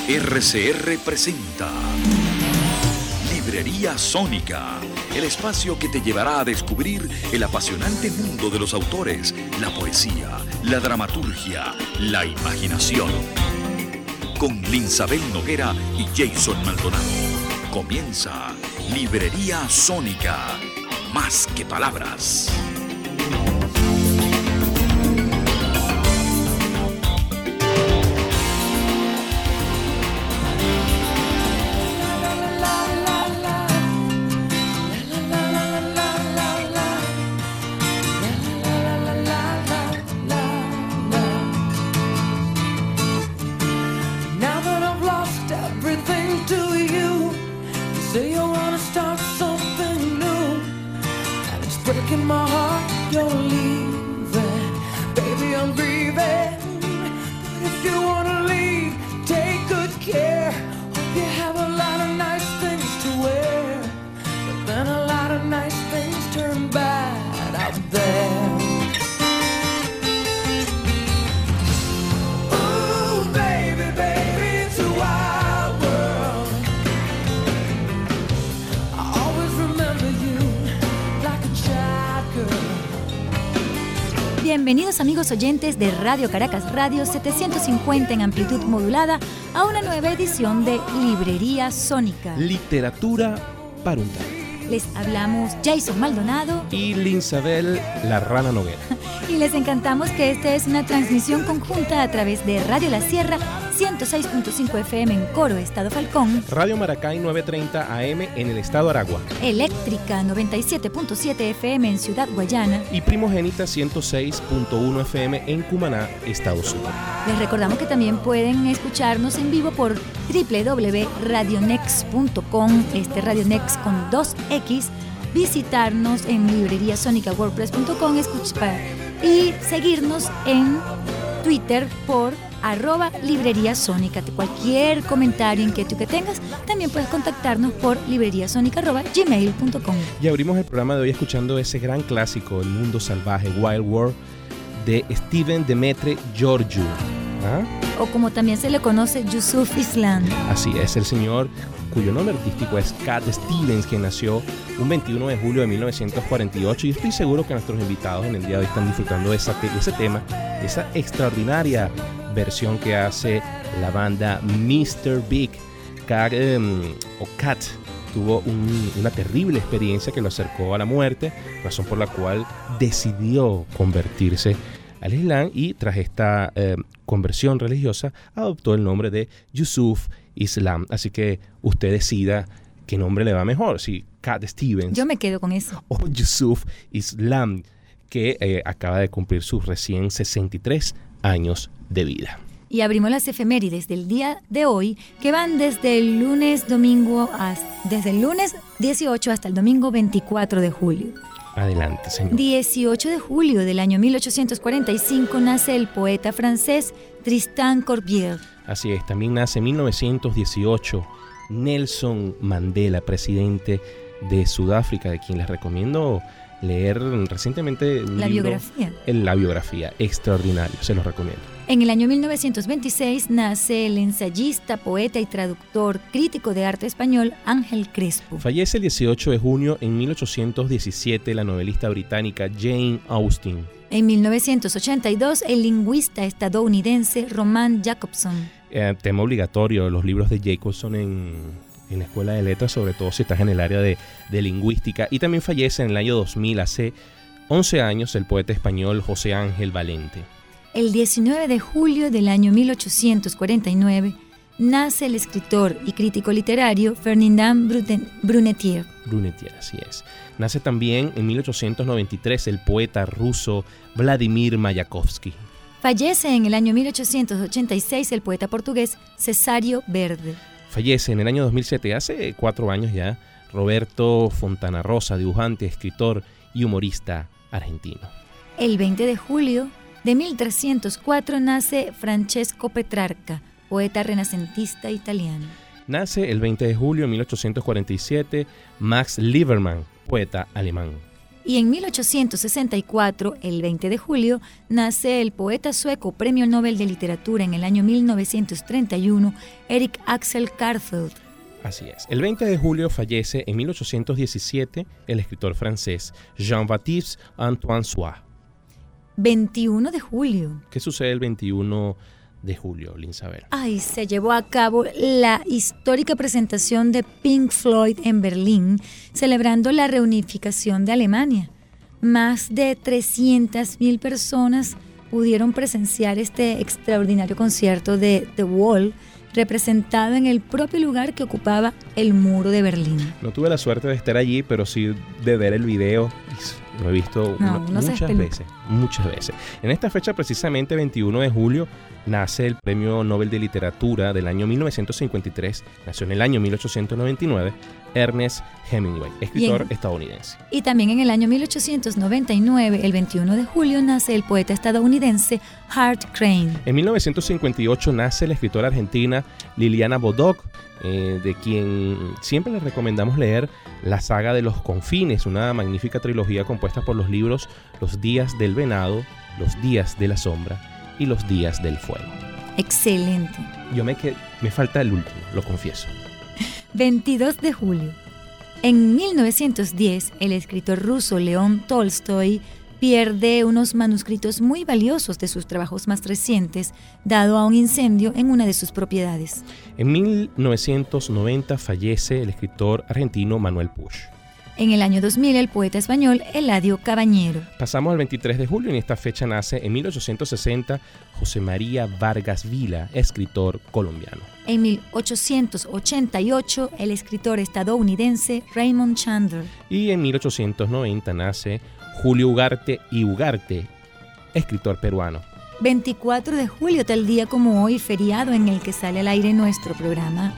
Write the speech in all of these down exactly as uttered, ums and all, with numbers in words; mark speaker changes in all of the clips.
Speaker 1: R C R presenta Librería Sónica, el espacio que te llevará a descubrir el apasionante mundo de los autores, la poesía, la dramaturgia, la imaginación. Con Linsabel Noguera y Jason Maldonado. Comienza Librería Sónica, más que palabras.
Speaker 2: Bienvenidos amigos oyentes de Radio Caracas Radio setecientos cincuenta en amplitud modulada a una nueva edición de Librería Sónica.
Speaker 3: Literatura para un tarde.
Speaker 2: Les hablamos Jason Maldonado
Speaker 3: y Linsabel La Rana Noguera.
Speaker 2: Y les encantamos que esta es una transmisión conjunta a través de Radio La Sierra ciento seis punto cinco F M en Coro, Estado Falcón,
Speaker 3: Radio Maracay novecientos treinta A M en el Estado Aragua,
Speaker 2: Eléctrica noventa y siete punto siete F M en Ciudad Guayana
Speaker 3: y Primogénita ciento seis punto uno F M en Cumaná, Estado Sur.
Speaker 2: Les recordamos que también pueden escucharnos en vivo por doble u doble u doble u punto radionex punto com, este Radionex con dos X, visitarnos en librería sónica wordpress punto com y seguirnos en Twitter por arroba librería sónica. Cualquier comentario, inquietud que tengas, también puedes contactarnos por libreriasónica arroba gmail punto com.
Speaker 3: Y abrimos el programa de hoy escuchando ese gran clásico, El Mundo Salvaje, Wild World, de Steven Demetre Georgiou. ¿Ah?
Speaker 2: O como también se le conoce, Yusuf Islam.
Speaker 3: Así es, el señor cuyo nombre artístico es Cat Stevens, que nació un veintiuno de julio de mil novecientos cuarenta y ocho, y estoy seguro que nuestros invitados en el día de hoy están disfrutando de, esa, de ese tema, de esa extraordinaria versión que hace la banda mister Big. Cat, um, o Cat tuvo un, una terrible experiencia que lo acercó a la muerte, razón por la cual decidió convertirse al Islam, y tras esta eh, conversión religiosa adoptó el nombre de Yusuf Islam. Así que usted decida qué nombre le va mejor, si Cat Stevens.
Speaker 2: Yo me quedo con eso.
Speaker 3: O Yusuf Islam, que eh, acaba de cumplir sus recién sesenta y tres años de vida.
Speaker 2: Y abrimos las efemérides del día de hoy, que van desde el lunes domingo hasta, desde el lunes dieciocho hasta el domingo veinticuatro de julio.
Speaker 3: Adelante, señor.
Speaker 2: dieciocho de julio del año mil ochocientos cuarenta y cinco nace el poeta francés Tristan Corbière.
Speaker 3: Así es, también nace en mil novecientos dieciocho Nelson Mandela, presidente de Sudáfrica, de quien les recomiendo leer recientemente un
Speaker 2: la
Speaker 3: libro,
Speaker 2: biografía.
Speaker 3: La biografía, extraordinario, se los recomiendo.
Speaker 2: En el año mil novecientos veintiséis nace el ensayista, poeta y traductor, crítico de arte español Ángel Crespo.
Speaker 3: Fallece el dieciocho de junio en mil ochocientos diecisiete la novelista británica Jane Austen.
Speaker 2: En mil novecientos ochenta y dos el lingüista estadounidense Roman Jacobson.
Speaker 3: Eh, tema obligatorio, los libros de Jacobson en, en la Escuela de Letras, sobre todo si estás en el área de, de lingüística. Y también fallece en el año dos mil, hace once años, el poeta español José Ángel Valente.
Speaker 2: El diecinueve de julio del año mil ochocientos cuarenta y nueve nace el escritor y crítico literario Ferdinand Brunetière.
Speaker 3: Brunetière, así es. Nace también en mil ochocientos noventa y tres el poeta ruso Vladimir Mayakovsky.
Speaker 2: Fallece en el año mil ochocientos ochenta y seis el poeta portugués Cesário Verde.
Speaker 3: Fallece en el año dos mil siete, hace cuatro años ya, Roberto Fontana Rosa, dibujante, escritor y humorista argentino.
Speaker 2: El veinte de julio de mil trescientos cuatro nace Francesco Petrarca, poeta renacentista italiano.
Speaker 3: Nace el veinte de julio de mil ochocientos cuarenta y siete Max Liebermann, poeta alemán.
Speaker 2: Y en mil ochocientos sesenta y cuatro, el veinte de julio, nace el poeta sueco Premio Nobel de Literatura en el año mil novecientos treinta y uno, Erik Axel Karlfeldt.
Speaker 3: Así es. El veinte de julio fallece en mil ochocientos diecisiete el escritor francés Jean-Baptiste Antoine Suard.
Speaker 2: veintiuno de julio.
Speaker 3: ¿Qué sucede el veintiuno de julio, Linsabel?
Speaker 2: Ay, se llevó a cabo la histórica presentación de Pink Floyd en Berlín, celebrando la reunificación de Alemania. Más de trescientas mil personas pudieron presenciar este extraordinario concierto de The Wall, representado en el propio lugar que ocupaba el muro de Berlín.
Speaker 3: No tuve la suerte de estar allí, pero sí de ver el video. Lo he visto
Speaker 2: no,
Speaker 3: una,
Speaker 2: no
Speaker 3: muchas veces, muchas veces. En esta fecha, precisamente veintiuno de julio, nace el Premio Nobel de Literatura del año mil novecientos cincuenta y tres, nació en el año mil ochocientos noventa y nueve, Ernest Hemingway, escritor
Speaker 2: Bien.
Speaker 3: estadounidense.
Speaker 2: Y también en el año mil ochocientos noventa y nueve, el veintiuno de julio, nace el poeta estadounidense Hart Crane.
Speaker 3: En mil novecientos cincuenta y ocho nace la escritora argentina Liliana Bodoc, eh, de quien siempre les recomendamos leer la saga de Los Confines, una magnífica trilogía compuesta por los libros Los Días del Venado, Los Días de la Sombra y Los Días del Fuego.
Speaker 2: Excelente.
Speaker 3: Yo me, que, me falta el último, lo confieso.
Speaker 2: veintidós de julio. En mil novecientos diez, el escritor ruso León Tolstoy pierde unos manuscritos muy valiosos de sus trabajos más recientes, dado a un incendio en una de sus propiedades.
Speaker 3: En mil novecientos noventa fallece el escritor argentino Manuel Puig.
Speaker 2: En el año dos mil, el poeta español Eladio Cabañero.
Speaker 3: Pasamos al veintitrés de julio y en esta fecha nace en mil ochocientos sesenta José María Vargas Vila, escritor colombiano.
Speaker 2: En mil ochocientos ochenta y ocho, el escritor estadounidense Raymond Chandler.
Speaker 3: Y en mil ochocientos noventa nace Julio Ugarte y Ugarte, escritor peruano.
Speaker 2: veinticuatro de julio, tal día como hoy, feriado en el que sale al aire nuestro programa.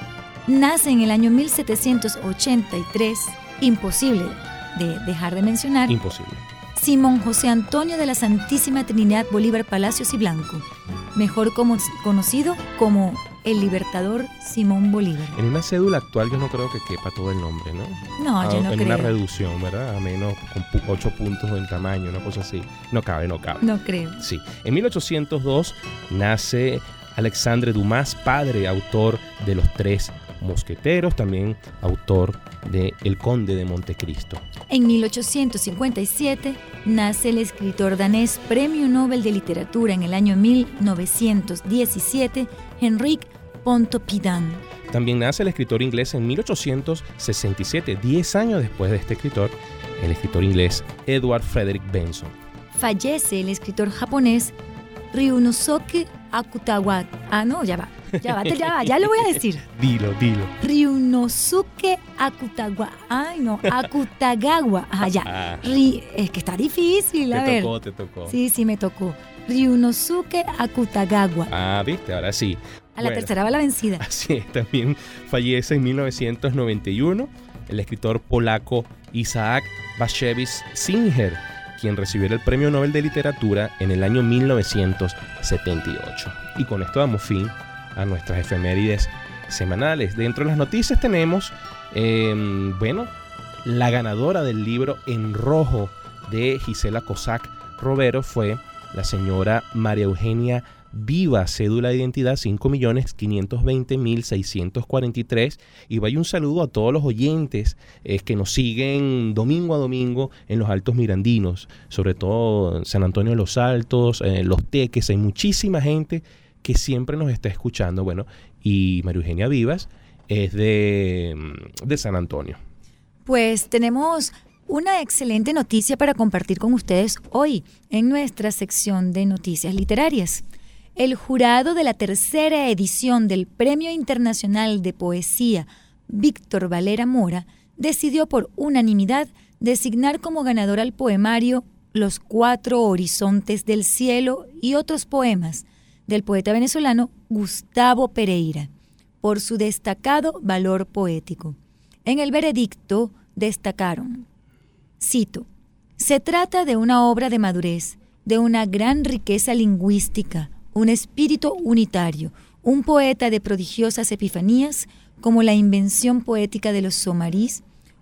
Speaker 2: Nace en el año mil setecientos ochenta y tres, imposible de dejar de mencionar,
Speaker 3: Imposible.
Speaker 2: Simón José Antonio de la Santísima Trinidad Bolívar Palacios y Blanco, mejor como, conocido como el Libertador Simón Bolívar.
Speaker 3: En una cédula actual yo no creo que quepa todo el nombre, ¿no?
Speaker 2: No, yo
Speaker 3: a,
Speaker 2: no
Speaker 3: en
Speaker 2: creo.
Speaker 3: una reducción, ¿verdad? A menos con pu- ocho puntos en tamaño, una cosa así. No cabe, no cabe.
Speaker 2: No creo.
Speaker 3: Sí. En mil ochocientos dos nace Alexandre Dumas, padre, autor de Los Tres Mosqueteros, también autor de El Conde de Montecristo.
Speaker 2: En mil ochocientos cincuenta y siete nace el escritor danés Premio Nobel de Literatura en el año mil novecientos diecisiete, Henrik Pontoppidan.
Speaker 3: También nace el escritor inglés en mil ochocientos sesenta y siete, diez años después de este escritor, el escritor inglés Edward Frederick Benson.
Speaker 2: Fallece el escritor japonés Ryunosuke Akutagawa. Ah, no, ya va. Ya va, ya va, ya lo voy a decir.
Speaker 3: Dilo, dilo.
Speaker 2: Ryunosuke Akutagawa. Ay, no, Akutagawa. Ah, ya. Ri, es que está difícil, a
Speaker 3: te
Speaker 2: ver.
Speaker 3: tocó, te tocó.
Speaker 2: Sí, sí, me tocó. Ryunosuke Akutagawa.
Speaker 3: Ah, viste, ahora sí.
Speaker 2: A la
Speaker 3: Bueno,
Speaker 2: tercera va la vencida.
Speaker 3: así es, también fallece en mil novecientos noventa y uno el escritor polaco Isaac Bashevis Singer, quien recibió el Premio Nobel de Literatura en el año mil novecientos setenta y ocho. Y con esto damos fin a nuestras efemérides semanales. Dentro de las noticias tenemos, eh, bueno, la ganadora del libro En Rojo de Gisela Cossack Rovero fue la señora María Eugenia Vivas, cédula de identidad cinco millones quinientos veinte mil seiscientos cuarenta y tres. Y vaya un saludo a todos los oyentes eh, que nos siguen domingo a domingo en los Altos Mirandinos, sobre todo en San Antonio de los Altos, eh, Los Teques. Hay muchísima gente que siempre nos está escuchando. Bueno, y María Eugenia Vivas es de, de San Antonio.
Speaker 2: Pues tenemos una excelente noticia para compartir con ustedes hoy en nuestra sección de noticias literarias. El jurado de la tercera edición del Premio Internacional de Poesía Víctor Valera Mora decidió por unanimidad designar como ganador al poemario Los Cuatro Horizontes del Cielo y otros poemas del poeta venezolano Gustavo Pereira, por su destacado valor poético. En el veredicto destacaron, cito, se trata de una obra de madurez, de una gran riqueza lingüística, un espíritu unitario, un poeta de prodigiosas epifanías como la invención poética de los somarís,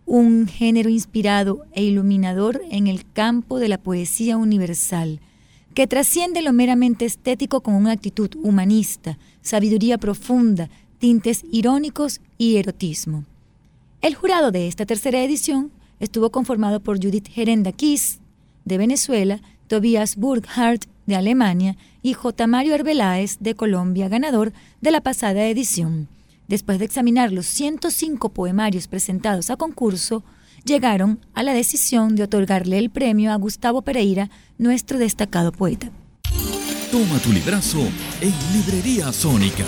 Speaker 2: un género inspirado e iluminador en el campo de la poesía universal, que trasciende lo meramente estético con una actitud humanista, sabiduría profunda, tintes irónicos y erotismo. El jurado de esta tercera edición estuvo conformado por Judith Gerenda Kiss, de Venezuela, Tobias Burkhardt, de Alemania, y J. Mario Arbeláez, de Colombia, ganador de la pasada edición. Después de examinar los ciento cinco poemarios presentados a concurso, llegaron a la decisión de otorgarle el premio a Gustavo Pereira, nuestro destacado poeta.
Speaker 1: Toma tu librazo en Librería Sónica.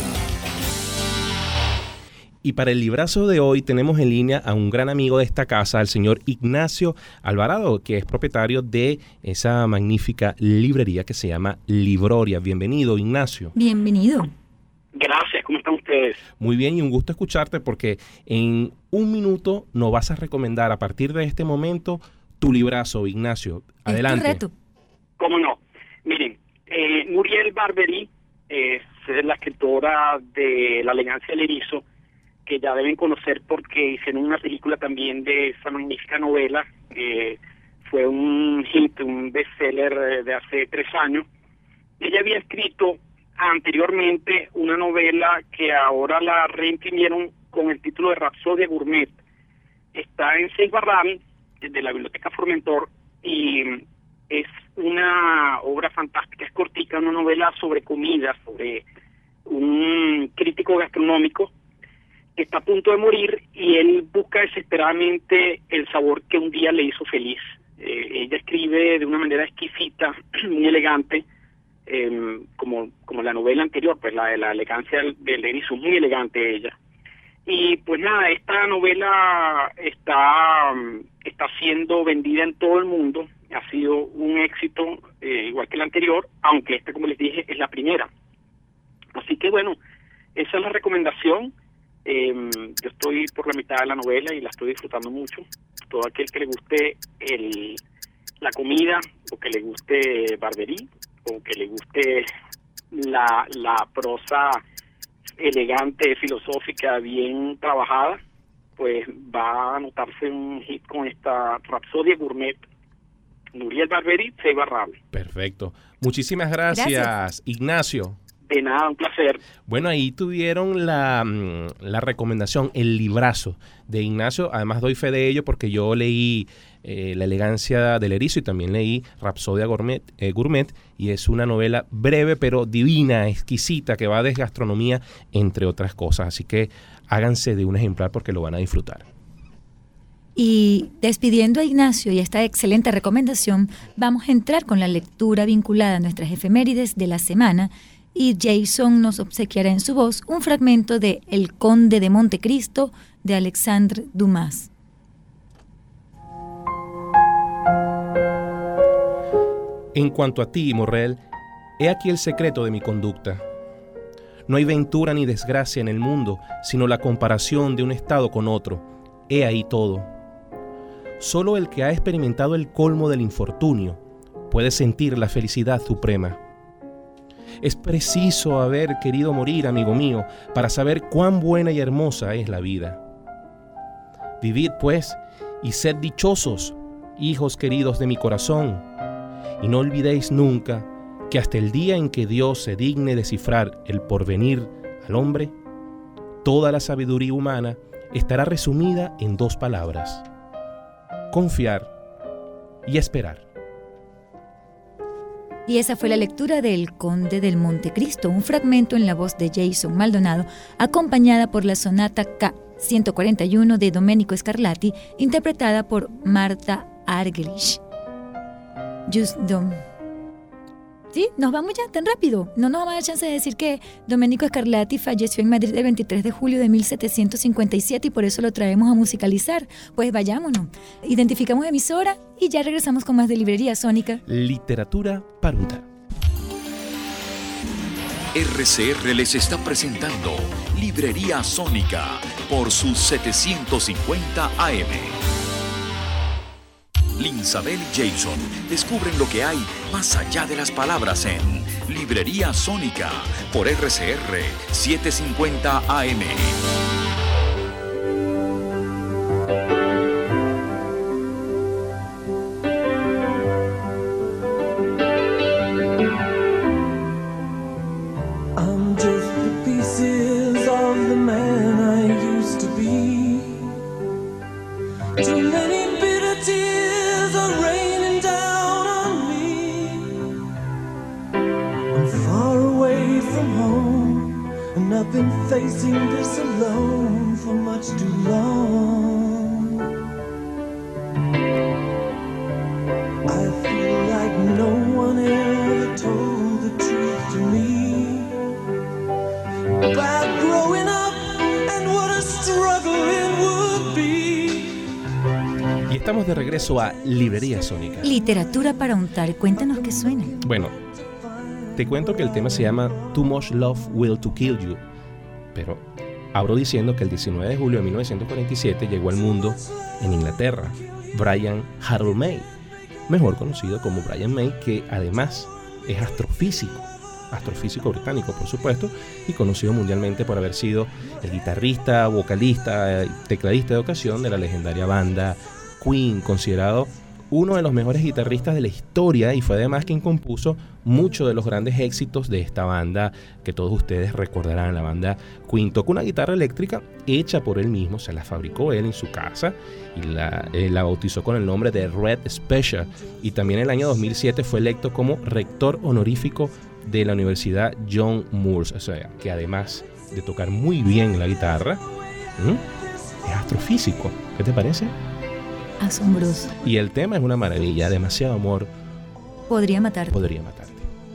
Speaker 3: Y para el librazo de hoy tenemos en línea a un gran amigo de esta casa, al señor Ignacio Alvarado, que es propietario de esa magnífica librería que se llama Libroria. Bienvenido, Ignacio.
Speaker 2: Bienvenido.
Speaker 4: Gracias, ¿cómo están ustedes?
Speaker 3: Muy bien, y un gusto escucharte porque en un minuto nos vas a recomendar a partir de este momento tu librazo, Ignacio. Adelante.
Speaker 2: Es tu reto.
Speaker 4: ¿Cómo no? Miren, eh, Muriel Barberí es la escritora de La elegancia del erizo, que ya deben conocer porque hicieron una película también de esa magnífica novela. Eh, fue un hit, un bestseller de hace tres años. Ella había escrito anteriormente una novela que ahora la reimprimieron con el título de Rapsodia Gourmet. Está en Seis Barral, de la Biblioteca Formentor, y es una obra fantástica, es cortica, una novela sobre comida, sobre un crítico gastronómico que está a punto de morir y él busca desesperadamente el sabor que un día le hizo feliz. Eh, ella escribe de una manera exquisita, muy elegante, eh, como como la novela anterior, pues la de la elegancia del, del erizo, muy elegante ella. Y pues nada, esta novela está está siendo vendida en todo el mundo, ha sido un éxito eh, igual que la anterior, aunque esta, como les dije, es la primera. Así que bueno, esa es la recomendación. Eh, yo estoy por la mitad de la novela y la estoy disfrutando mucho. Todo aquel que le guste el, la comida, o que le guste Barberí, o que le guste la, la prosa elegante, filosófica, bien trabajada, pues va a anotarse un hit con esta Rapsodia Gourmet. Muriel Barberí, Seis Barral.
Speaker 3: Perfecto. Muchísimas gracias, gracias, Ignacio.
Speaker 4: De nada, un placer.
Speaker 3: Bueno, ahí tuvieron la, la recomendación, el librazo de Ignacio. Además doy fe de ello porque yo leí eh, La elegancia del erizo y también leí Rapsodia Gourmet, eh, Gourmet, y es una novela breve pero divina, exquisita, que va de gastronomía, entre otras cosas. Así que háganse de un ejemplar porque lo van a disfrutar.
Speaker 2: Y despidiendo a Ignacio y esta excelente recomendación, vamos a entrar con la lectura vinculada a nuestras efemérides de la semana, y Jason nos obsequiará en su voz un fragmento de El Conde de Montecristo de Alexandre Dumas.
Speaker 3: En cuanto a ti, Morrel, he aquí el secreto de mi conducta. No hay ventura ni desgracia en el mundo, sino la comparación de un estado con otro. He ahí todo. Solo el que ha experimentado el colmo del infortunio puede sentir la felicidad suprema. Es preciso haber querido morir, amigo mío, para saber cuán buena y hermosa es la vida. Vivid, pues, y sed dichosos, hijos queridos de mi corazón, y no olvidéis nunca que hasta el día en que Dios se digne descifrar el porvenir al hombre, toda la sabiduría humana estará resumida en dos palabras: confiar y esperar.
Speaker 2: Y esa fue la lectura de El Conde del Montecristo, un fragmento en la voz de Jason Maldonado, acompañada por la sonata K ciento cuarenta y uno de Domenico Scarlatti, interpretada por Marta Argerich. Just Dom. ¿Sí? ¿Nos vamos ya tan rápido? No nos vamos a dar chance de decir que Domenico Scarlatti falleció en Madrid el veintitrés de julio de mil setecientos cincuenta y siete y por eso lo traemos a musicalizar. Pues vayámonos. Identificamos emisora y ya regresamos con más de Librería Sónica.
Speaker 3: Literatura para untar.
Speaker 1: R C R les está presentando Librería Sónica por sus setecientos cincuenta A M. Linsabel y Jason descubren lo que hay más allá de las palabras en Librería Sónica por R C R setecientos cincuenta A M.
Speaker 5: I've been facing this alone for much too long. I feel like no one ever told the truth to me about growing up and what a struggle it would be.
Speaker 3: Y estamos de regreso a Librería Sónica.
Speaker 2: Literatura para untar. Cuéntanos qué suena.
Speaker 3: Bueno, te cuento que el tema se llama Too Much Love Will to Kill You, pero abro diciendo que el diecinueve de julio de mil novecientos cuarenta y siete llegó al mundo en Inglaterra Brian Harold May, mejor conocido como Brian May, que además es astrofísico, astrofísico británico por supuesto, y conocido mundialmente por haber sido el guitarrista, vocalista, tecladista de ocasión de la legendaria banda Queen, considerado uno de los mejores guitarristas de la historia, y fue además quien compuso muchos de los grandes éxitos de esta banda que todos ustedes recordarán, la banda Queen. Tocó una guitarra eléctrica hecha por él mismo, se la fabricó él en su casa y la, eh, la bautizó con el nombre de Red Special, y también en el año dos mil siete fue electo como rector honorífico de la Universidad John Moores, o sea, que además de tocar muy bien la guitarra, ¿m? es astrofísico. ¿Qué te parece?
Speaker 2: Asombroso.
Speaker 3: Y el tema es una maravilla, demasiado amor
Speaker 2: podría matarte.
Speaker 3: Podría matarte.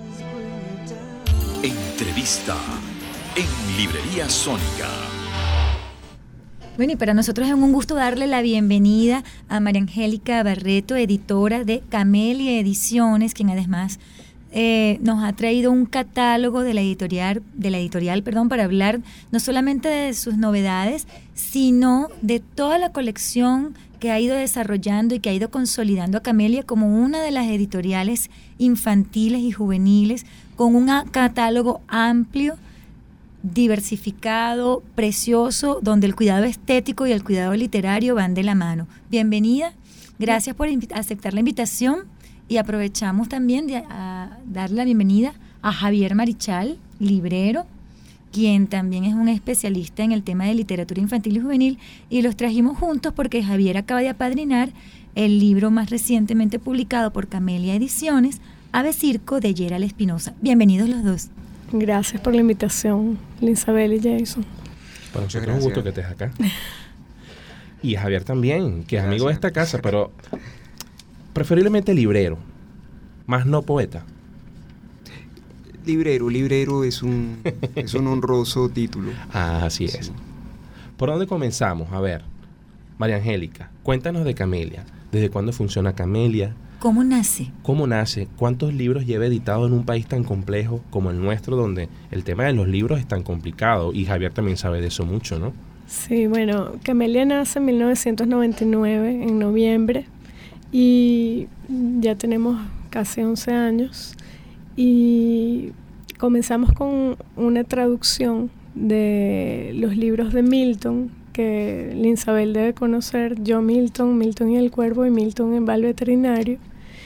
Speaker 1: Entrevista en Librería Sónica.
Speaker 2: Bueno, y para nosotros es un gusto darle la bienvenida a María Angélica Barreto, editora de Camelia Ediciones, quien además eh, nos ha traído un catálogo de la editorial, de la editorial, perdón, para hablar no solamente de sus novedades, sino de toda la colección que ha ido desarrollando y que ha ido consolidando a Camelia como una de las editoriales infantiles y juveniles, con un catálogo amplio, diversificado, precioso, donde el cuidado estético y el cuidado literario van de la mano. Bienvenida, gracias por invi- aceptar la invitación, y aprovechamos también de a darle la bienvenida a Javier Marichal, librero, quien también es un especialista en el tema de literatura infantil y juvenil, y los trajimos juntos porque Javier acaba de apadrinar el libro más recientemente publicado por Camelia Ediciones, Ave Circo, de Gerald Espinosa. Bienvenidos los dos.
Speaker 6: Gracias por la invitación, Linsabel y Jason.
Speaker 3: Para nosotros es un gusto que estés acá. Y Javier también, que es gracias. Amigo de esta casa, pero preferiblemente librero, más no poeta.
Speaker 7: Librero, librero es un, es un honroso título.
Speaker 3: Ah, así es. Sí. ¿Por dónde comenzamos? A ver, María Angélica, cuéntanos de Camelia. ¿Desde cuándo funciona Camelia?
Speaker 2: ¿Cómo nace?
Speaker 3: ¿Cómo nace? ¿Cuántos libros lleva editado en un país tan complejo como el nuestro, donde el tema de los libros es tan complicado? Y Javier también sabe de eso mucho, ¿no?
Speaker 6: Sí, bueno, Camelia nace en mil novecientos noventa y nueve, en noviembre, y ya tenemos casi once años. Y comenzamos con una traducción de los libros de Milton, que Linsabel debe conocer, Yo Milton, Milton y el Cuervo y Milton en Bal Veterinario.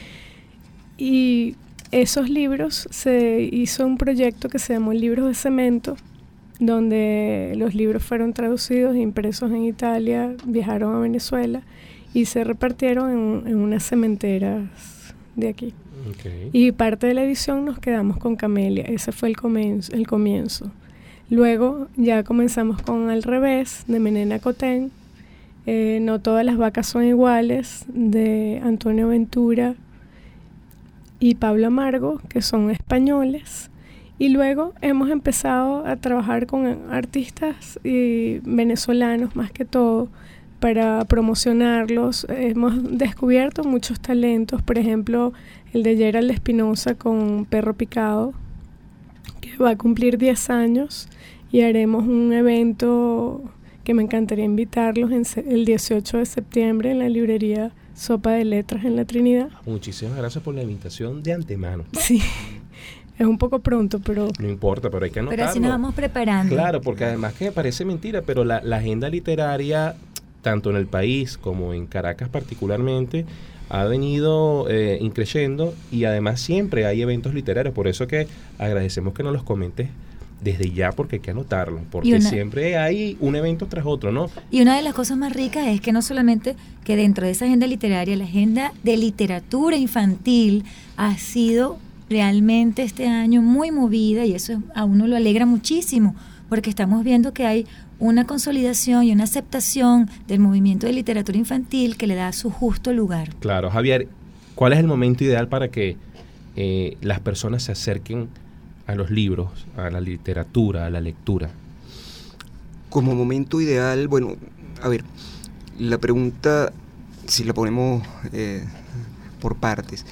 Speaker 6: Y esos libros, se hizo un proyecto que se llamó Libros de Cemento, donde los libros fueron traducidos, impresos en Italia, viajaron a Venezuela y se repartieron en, en unas cementeras de aquí. Okay. Y parte de la edición nos quedamos con Camelia. Ese fue el comienzo, el comienzo. Luego ya comenzamos con Al Revés, de Menena Cotén, eh, No todas las vacas son iguales, de Antonio Ventura y Pablo Amargo, que son españoles. Y luego hemos empezado a trabajar con artistas y venezolanos más que todo, para promocionarlos. Hemos descubierto muchos talentos, por ejemplo, el de Gerald Espinosa con Perro Picado, que va a cumplir diez años, y haremos un evento que me encantaría invitarlos en se- el dieciocho de septiembre en la librería Sopa de Letras en la Trinidad.
Speaker 3: Muchísimas gracias por la invitación de antemano.
Speaker 6: Sí, es un poco pronto, pero...
Speaker 3: No importa, pero hay que anotarlo.
Speaker 2: Pero así nos vamos preparando.
Speaker 3: Claro, porque además que parece mentira, pero la, la agenda literaria, tanto en el país como en Caracas particularmente, ha venido eh, increciendo, y además siempre hay eventos literarios. Por eso que agradecemos que nos los comentes desde ya, porque hay que anotarlo, porque una, siempre hay un evento tras otro, ¿no?
Speaker 2: Y una de las cosas más ricas es que no solamente que dentro de esa agenda literaria, la agenda de literatura infantil ha sido realmente este año muy movida, y eso a uno lo alegra muchísimo, porque estamos viendo que hay una consolidación y una aceptación del movimiento de literatura infantil que le da su justo lugar.
Speaker 3: Claro, Javier, ¿cuál es el momento ideal para que eh, las personas se acerquen a los libros, a la literatura, a la lectura?
Speaker 7: Como momento ideal, bueno, a ver, la pregunta, si la ponemos eh, por partes,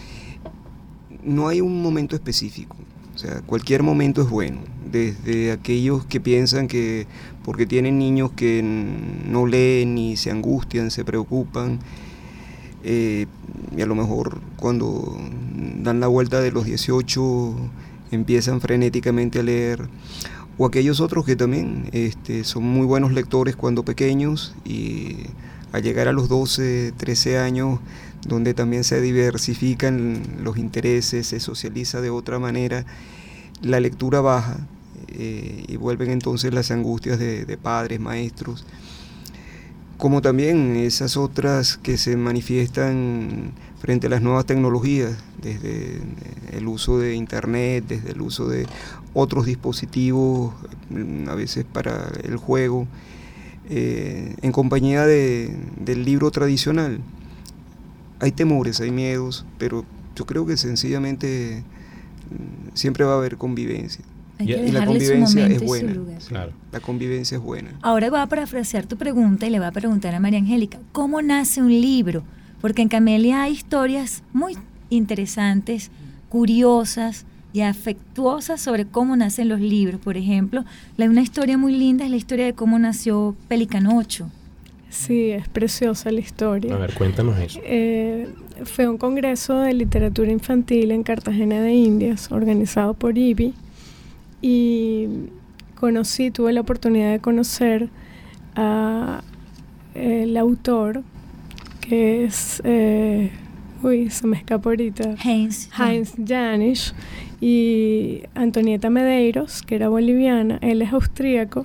Speaker 7: no hay un momento específico. O sea, cualquier momento es bueno, desde aquellos que piensan que porque tienen niños que no leen y se angustian, se preocupan, eh, y a lo mejor cuando dan la vuelta de los dieciocho empiezan frenéticamente a leer, o aquellos otros que también este, son muy buenos lectores cuando pequeños y al llegar a los doce, trece años, donde también se diversifican los intereses, se socializa de otra manera, la lectura baja eh, y vuelven entonces las angustias de, de padres, maestros, como también esas otras que se manifiestan frente a las nuevas tecnologías, desde el uso de internet, desde el uso de otros dispositivos, a veces para el juego, eh, en compañía de, del libro tradicional. Hay temores, hay miedos, pero yo creo que sencillamente siempre va a haber convivencia.
Speaker 2: Hay que
Speaker 7: y la
Speaker 2: dejarle
Speaker 7: convivencia
Speaker 2: su momento
Speaker 7: es
Speaker 2: y
Speaker 7: buena.
Speaker 2: su lugar.
Speaker 7: Sí,
Speaker 3: Claro.
Speaker 7: la convivencia es buena.
Speaker 2: Ahora voy a parafrasear tu pregunta y le voy a preguntar a María Angélica, ¿cómo nace un libro? Porque en Camelia hay historias muy interesantes, curiosas y afectuosas sobre cómo nacen los libros. Por ejemplo, la, una historia muy linda es la historia de cómo nació Pelicanocho.
Speaker 6: Sí, es preciosa la historia.
Speaker 3: A ver, cuéntanos eso.
Speaker 6: Eh, fue un congreso de literatura infantil en Cartagena de Indias, organizado por I B I, y conocí, tuve la oportunidad de conocer a el autor, que es, eh, uy, se me escapa ahorita,
Speaker 2: Heinz.
Speaker 6: Heinz Janisch, y Antonieta Medeiros, que era boliviana, él es austríaco,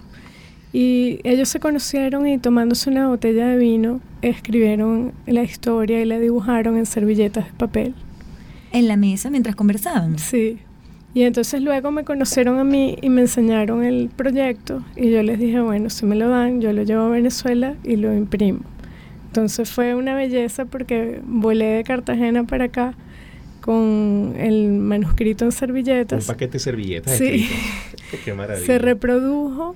Speaker 6: y ellos se conocieron y tomándose una botella de vino escribieron la historia y la dibujaron en servilletas de papel.
Speaker 2: En la mesa mientras conversaban.
Speaker 6: Sí. Y entonces luego me conocieron a mí y me enseñaron el proyecto y yo les dije, bueno, si me lo dan, yo lo llevo a Venezuela y lo imprimo. Entonces fue una belleza porque volé de Cartagena para acá con el manuscrito en servilletas.
Speaker 3: Un paquete de servilletas.
Speaker 6: Sí.
Speaker 3: Qué maravilla.
Speaker 6: Se reprodujo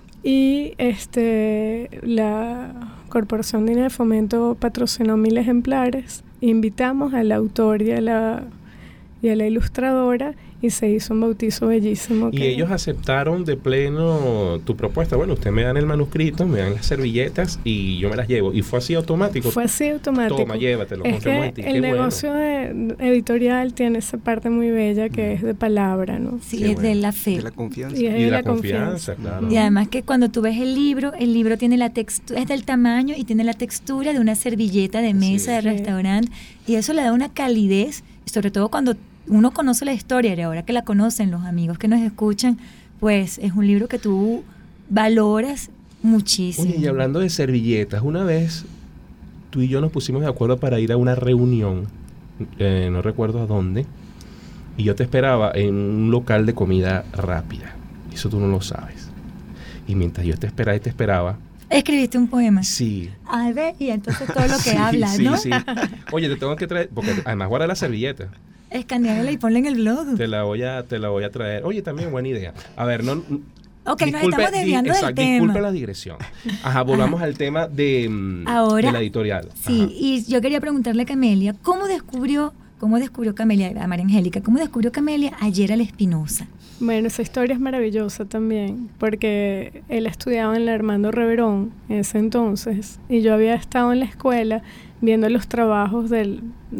Speaker 6: y este la Corporación de Fomento patrocinó mil ejemplares. Invitamos al autor y a la, y a la ilustradora y se hizo un bautizo bellísimo.
Speaker 3: Y
Speaker 6: que
Speaker 3: ellos aceptaron de pleno tu propuesta. Bueno, usted me dan el manuscrito, me dan las servilletas y yo me las llevo. Y fue así automático.
Speaker 6: Fue así automático.
Speaker 3: Toma, llévatelo,
Speaker 6: Es
Speaker 3: confiamos
Speaker 6: que
Speaker 3: en ti.
Speaker 6: el
Speaker 3: Qué
Speaker 6: negocio
Speaker 3: bueno.
Speaker 6: de editorial tiene esa parte muy bella que es de palabra, ¿no?
Speaker 2: Sí,
Speaker 3: Qué
Speaker 2: es
Speaker 3: bueno.
Speaker 2: de la fe.
Speaker 7: De la confianza.
Speaker 6: Y es
Speaker 3: Y
Speaker 6: de
Speaker 3: de la,
Speaker 6: la
Speaker 3: confianza,
Speaker 6: confianza.
Speaker 3: claro.
Speaker 2: Y además que cuando tú ves el libro, el libro tiene la textura, es del tamaño y tiene la textura de una servilleta de mesa
Speaker 6: es.
Speaker 2: de
Speaker 6: Sí.
Speaker 2: restaurante y eso le da una calidez, y sobre todo cuando uno conoce la historia y ahora que la conocen los amigos que nos escuchan, pues es un libro que tú valoras muchísimo.
Speaker 3: Oye, y hablando de servilletas, una vez tú y yo nos pusimos de acuerdo para ir a una reunión, eh, no recuerdo a dónde, y yo te esperaba en un local de comida rápida. Eso tú no lo sabes. Y mientras yo te esperaba y te esperaba,
Speaker 2: Escribiste un poema.
Speaker 3: sí.
Speaker 2: A ver, y entonces todo lo que
Speaker 3: sí,
Speaker 2: hablas,
Speaker 3: sí,
Speaker 2: ¿no?
Speaker 3: sí. Oye, te tengo que traer, porque además guarda la servilleta.
Speaker 2: Escanearla y ponla en el blog.
Speaker 3: Te la voy a, te la voy a traer. Oye, también buena idea. A ver, no.
Speaker 2: Ok, nos estamos desviando
Speaker 3: di-
Speaker 2: del
Speaker 3: exacto,
Speaker 2: tema.
Speaker 3: Disculpe la digresión. Ajá, volvamos al tema de, mm,
Speaker 2: Ahora,
Speaker 3: de la editorial.
Speaker 2: Sí,
Speaker 3: Ajá.
Speaker 2: y yo quería preguntarle a Camelia, ¿cómo descubrió, cómo descubrió Camelia, a María Angélica, cómo descubrió Camelia ayer a la Espinosa?
Speaker 6: Bueno, esa historia es maravillosa también, porque él estudiaba en la Armando Reverón en ese entonces, y yo había estado en la escuela viendo los trabajos del,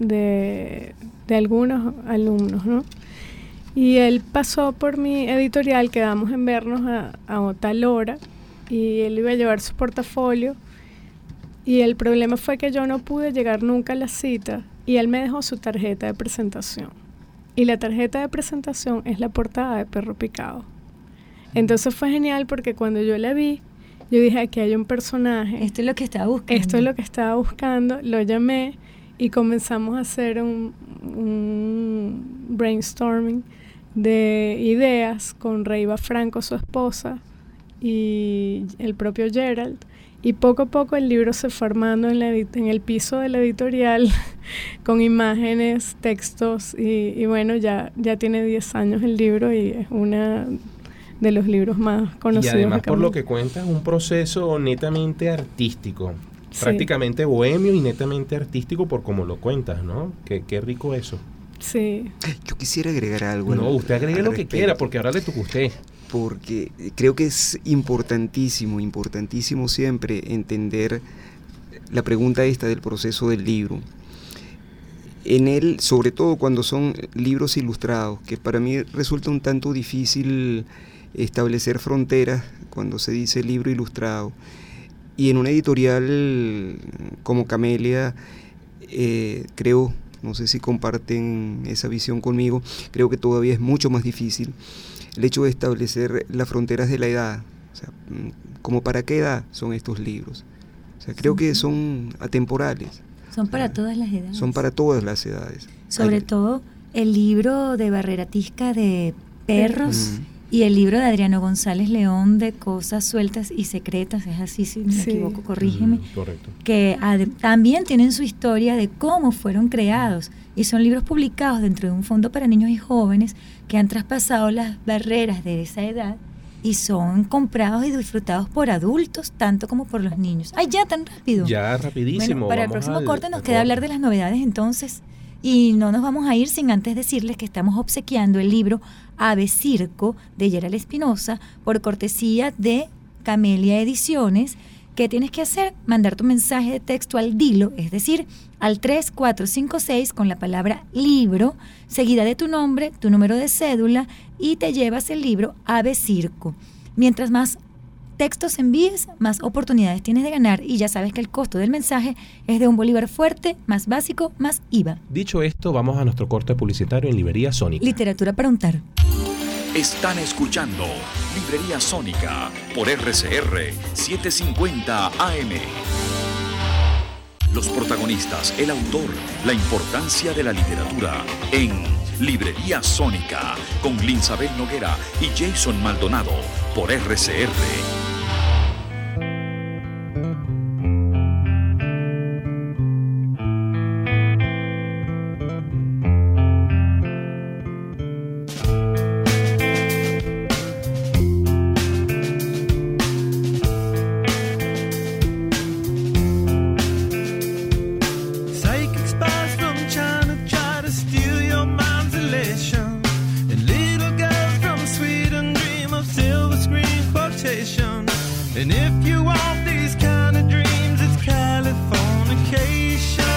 Speaker 6: de, de algunos alumnos, ¿no? Y él pasó por mi editorial, quedamos en vernos a, a tal hora, y él iba a llevar su portafolio, y el problema fue que yo no pude llegar nunca a la cita, y él me dejó su tarjeta de presentación. Y la tarjeta de presentación es la portada de Perro Picado. Entonces fue genial porque cuando yo la vi, yo dije, aquí hay un personaje.
Speaker 2: Esto es lo que estaba buscando.
Speaker 6: Esto es lo que estaba buscando. Lo llamé y comenzamos a hacer un, un brainstorming de ideas con Reiva Franco, su esposa, y el propio Gerald. Y poco a poco el libro se fue armando en, la edit- en el piso de la editorial con imágenes, textos y, y bueno, ya, ya tiene diez años el libro y es una de los libros más conocidos.
Speaker 3: Y además,
Speaker 6: de
Speaker 3: por lo
Speaker 6: Camille.
Speaker 3: que cuentas, un proceso netamente artístico,
Speaker 6: Sí.
Speaker 3: prácticamente bohemio y netamente artístico por como lo cuentas, ¿no? Qué, qué rico eso.
Speaker 6: Sí.
Speaker 7: Yo quisiera agregar algo.
Speaker 3: No,
Speaker 7: al-
Speaker 3: usted agregue
Speaker 7: al
Speaker 3: lo que
Speaker 7: respecto,
Speaker 3: quiera, porque ahora le toca a usted.
Speaker 7: porque creo que es importantísimo, importantísimo siempre entender la pregunta esta del proceso del libro. En él, sobre todo cuando son libros ilustrados, que para mí resulta un tanto difícil establecer fronteras cuando se dice libro ilustrado. Y en una editorial como Camellia, eh, creo, no sé si comparten esa visión conmigo, creo que todavía es mucho más difícil el hecho de establecer las fronteras de la edad. O sea, como para qué edad son estos libros. O sea, creo que son atemporales.
Speaker 2: Son para todas las edades.
Speaker 7: Son para todas las edades.
Speaker 2: Sobre
Speaker 7: Hay-
Speaker 2: todo el libro de Barreratisca de perros
Speaker 7: Mm.
Speaker 2: y el libro de Adriano González León de cosas sueltas y secretas, es así, si me
Speaker 6: Sí.
Speaker 2: equivoco, corrígeme,
Speaker 3: Mm, correcto.
Speaker 2: que ad- también tienen su historia de cómo fueron creados y son libros publicados dentro de un fondo para niños y jóvenes que han traspasado las barreras de esa edad y son comprados y disfrutados por adultos tanto como por los niños. ¡Ay, ya tan rápido!
Speaker 3: Ya rapidísimo.
Speaker 2: Bueno, para el
Speaker 3: vamos
Speaker 2: próximo
Speaker 3: al-
Speaker 2: corte nos
Speaker 3: al
Speaker 2: queda hablar de las novedades entonces y no nos vamos a ir sin antes decirles que estamos obsequiando el libro Ave Circo de Gerald Espinosa por cortesía de Camellia Ediciones. ¿Qué tienes que hacer? Mandar tu mensaje de texto al Dilo, es decir, al tres cuatro cinco seis con la palabra libro, seguida de tu nombre, tu número de cédula y te llevas el libro Ave Circo. Mientras más textos envíes, más oportunidades tienes de ganar y ya sabes que el costo del mensaje es de un bolívar fuerte, más básico, más I V A.
Speaker 3: Dicho esto, vamos a nuestro corte publicitario en Librería Sónica.
Speaker 2: Literatura para untar.
Speaker 1: Están escuchando Librería Sónica por R C R setecientos cincuenta A M. Los protagonistas, el autor, la importancia de la literatura en Librería Sónica con Linsabel Noguera y Jason Maldonado por R C R.
Speaker 5: Psychic spies from China try to steal your mind's elation. And little girls from Sweden dream of silver screen quotation. And if you want these kind of dreams, it's Californication.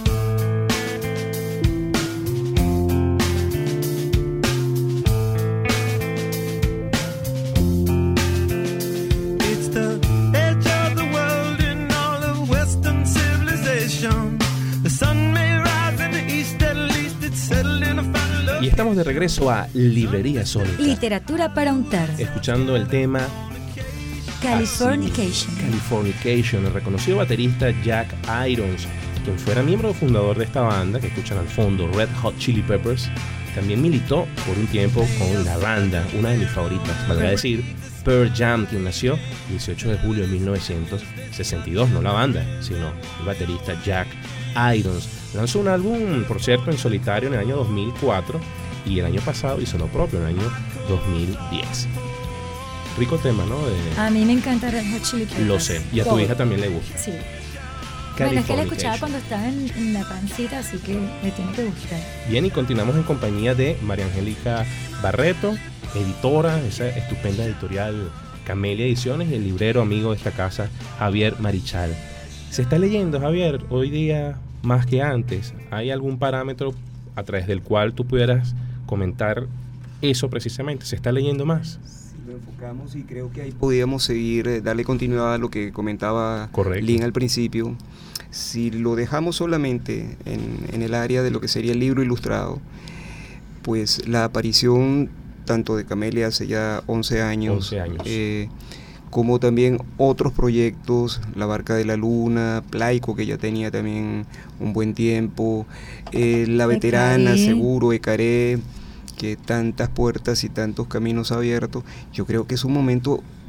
Speaker 5: It's the edge of the world in all of Western civilization. The sun may rise in the east, at least it's settled in a final love.
Speaker 3: Y estamos de regreso a Librería Sónica.
Speaker 2: Literatura para untar.
Speaker 3: Escuchando el tema
Speaker 2: Californication.
Speaker 3: así, Californication, el reconocido baterista Jack Irons, quien fuera miembro fundador de esta banda que escuchan al fondo, Red Hot Chili Peppers, también militó por un tiempo con la banda, una de mis favoritas, valdrá decir, Pearl Jam, quien nació el dieciocho de julio de mil novecientos sesenta y dos, no la banda, sino el baterista Jack Irons. Lanzó un álbum, por cierto, en solitario en el año dos mil cuatro y el año pasado hizo lo propio en el año dos mil diez. Rico tema, ¿no? De-
Speaker 2: A mí me encanta Red Hot Chili Peppers.
Speaker 3: Lo sé, y a tu
Speaker 2: Todo.
Speaker 3: hija también le gusta.
Speaker 2: Sí. Bueno, es que la escuchaba
Speaker 3: Californication.
Speaker 2: cuando estaba en, en la pancita, así que le tiene que gustar.
Speaker 3: Bien, y continuamos en compañía de María Angélica Barreto, editora de esa estupenda editorial Camellia Ediciones, y el librero amigo de esta casa, Javier Marichal. ¿Se está leyendo, Javier, hoy día más que antes? ¿Hay algún parámetro a través del cual tú pudieras comentar eso precisamente? ¿Se está leyendo más?
Speaker 7: Si lo enfocamos y creo que ahí podíamos seguir, eh, darle continuidad a lo que comentaba
Speaker 3: Correcto.
Speaker 7: Lynn al principio. Si lo dejamos solamente en, en el área de lo que sería el libro ilustrado, pues la aparición tanto de Camellia hace ya once años,
Speaker 3: once años.
Speaker 7: eh, como también otros proyectos, La Barca de la Luna, Plaico, que ya tenía también un buen tiempo, eh, La Veterana,
Speaker 2: Ecaré.
Speaker 7: seguro, Ecaré, que tantas puertas y tantos caminos abiertos. Yo creo que es un momento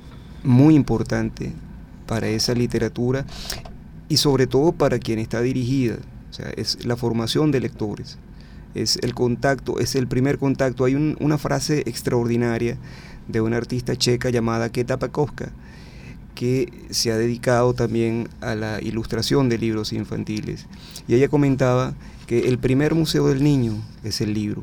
Speaker 7: muy importante para esa literatura y sobre todo para quien está dirigida. O sea, es la formación de lectores, es el contacto, es el primer contacto. Hay un, una frase extraordinaria de una artista checa llamada Keta Pakovska, que se ha dedicado también a la ilustración de libros infantiles. Y ella comentaba que el primer museo del niño es el libro.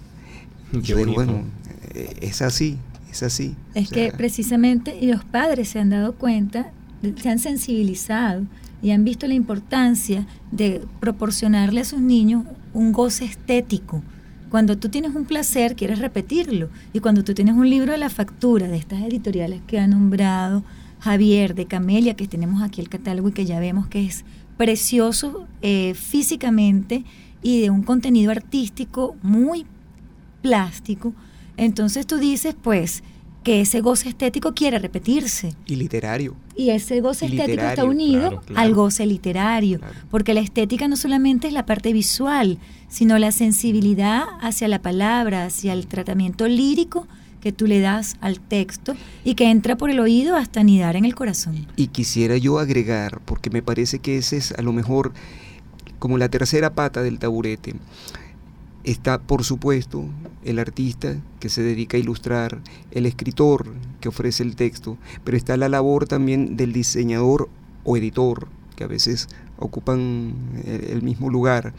Speaker 3: Qué
Speaker 7: Pero
Speaker 3: bonito.
Speaker 7: bueno, es así, es así.
Speaker 2: Es
Speaker 7: O sea,
Speaker 2: que precisamente los padres se han dado cuenta, se han sensibilizado y han visto la importancia de proporcionarle a sus niños un goce estético. Cuando tú tienes un placer, quieres repetirlo. Y cuando tú tienes un libro de la factura de estas editoriales que ha nombrado Javier, de Camelia, que tenemos aquí el catálogo y que ya vemos que es precioso eh, físicamente y de un contenido artístico muy plástico, entonces tú dices pues que ese goce estético quiere repetirse.
Speaker 7: y literario.
Speaker 2: Y ese goce
Speaker 7: Y
Speaker 2: estético está
Speaker 7: literario,
Speaker 2: unido
Speaker 3: claro, claro.
Speaker 2: al goce literario,
Speaker 7: Claro.
Speaker 2: porque la estética no solamente es la parte visual, sino la sensibilidad hacia la palabra, hacia el tratamiento lírico que tú le das al texto y que entra por el oído hasta anidar en el corazón.
Speaker 7: Y quisiera yo agregar, porque me parece que ese es a lo mejor como la tercera pata del taburete. Está, por supuesto, el artista que se dedica a ilustrar, el escritor que ofrece el texto, pero está la labor también del diseñador o editor, que a veces ocupan el, el mismo lugar,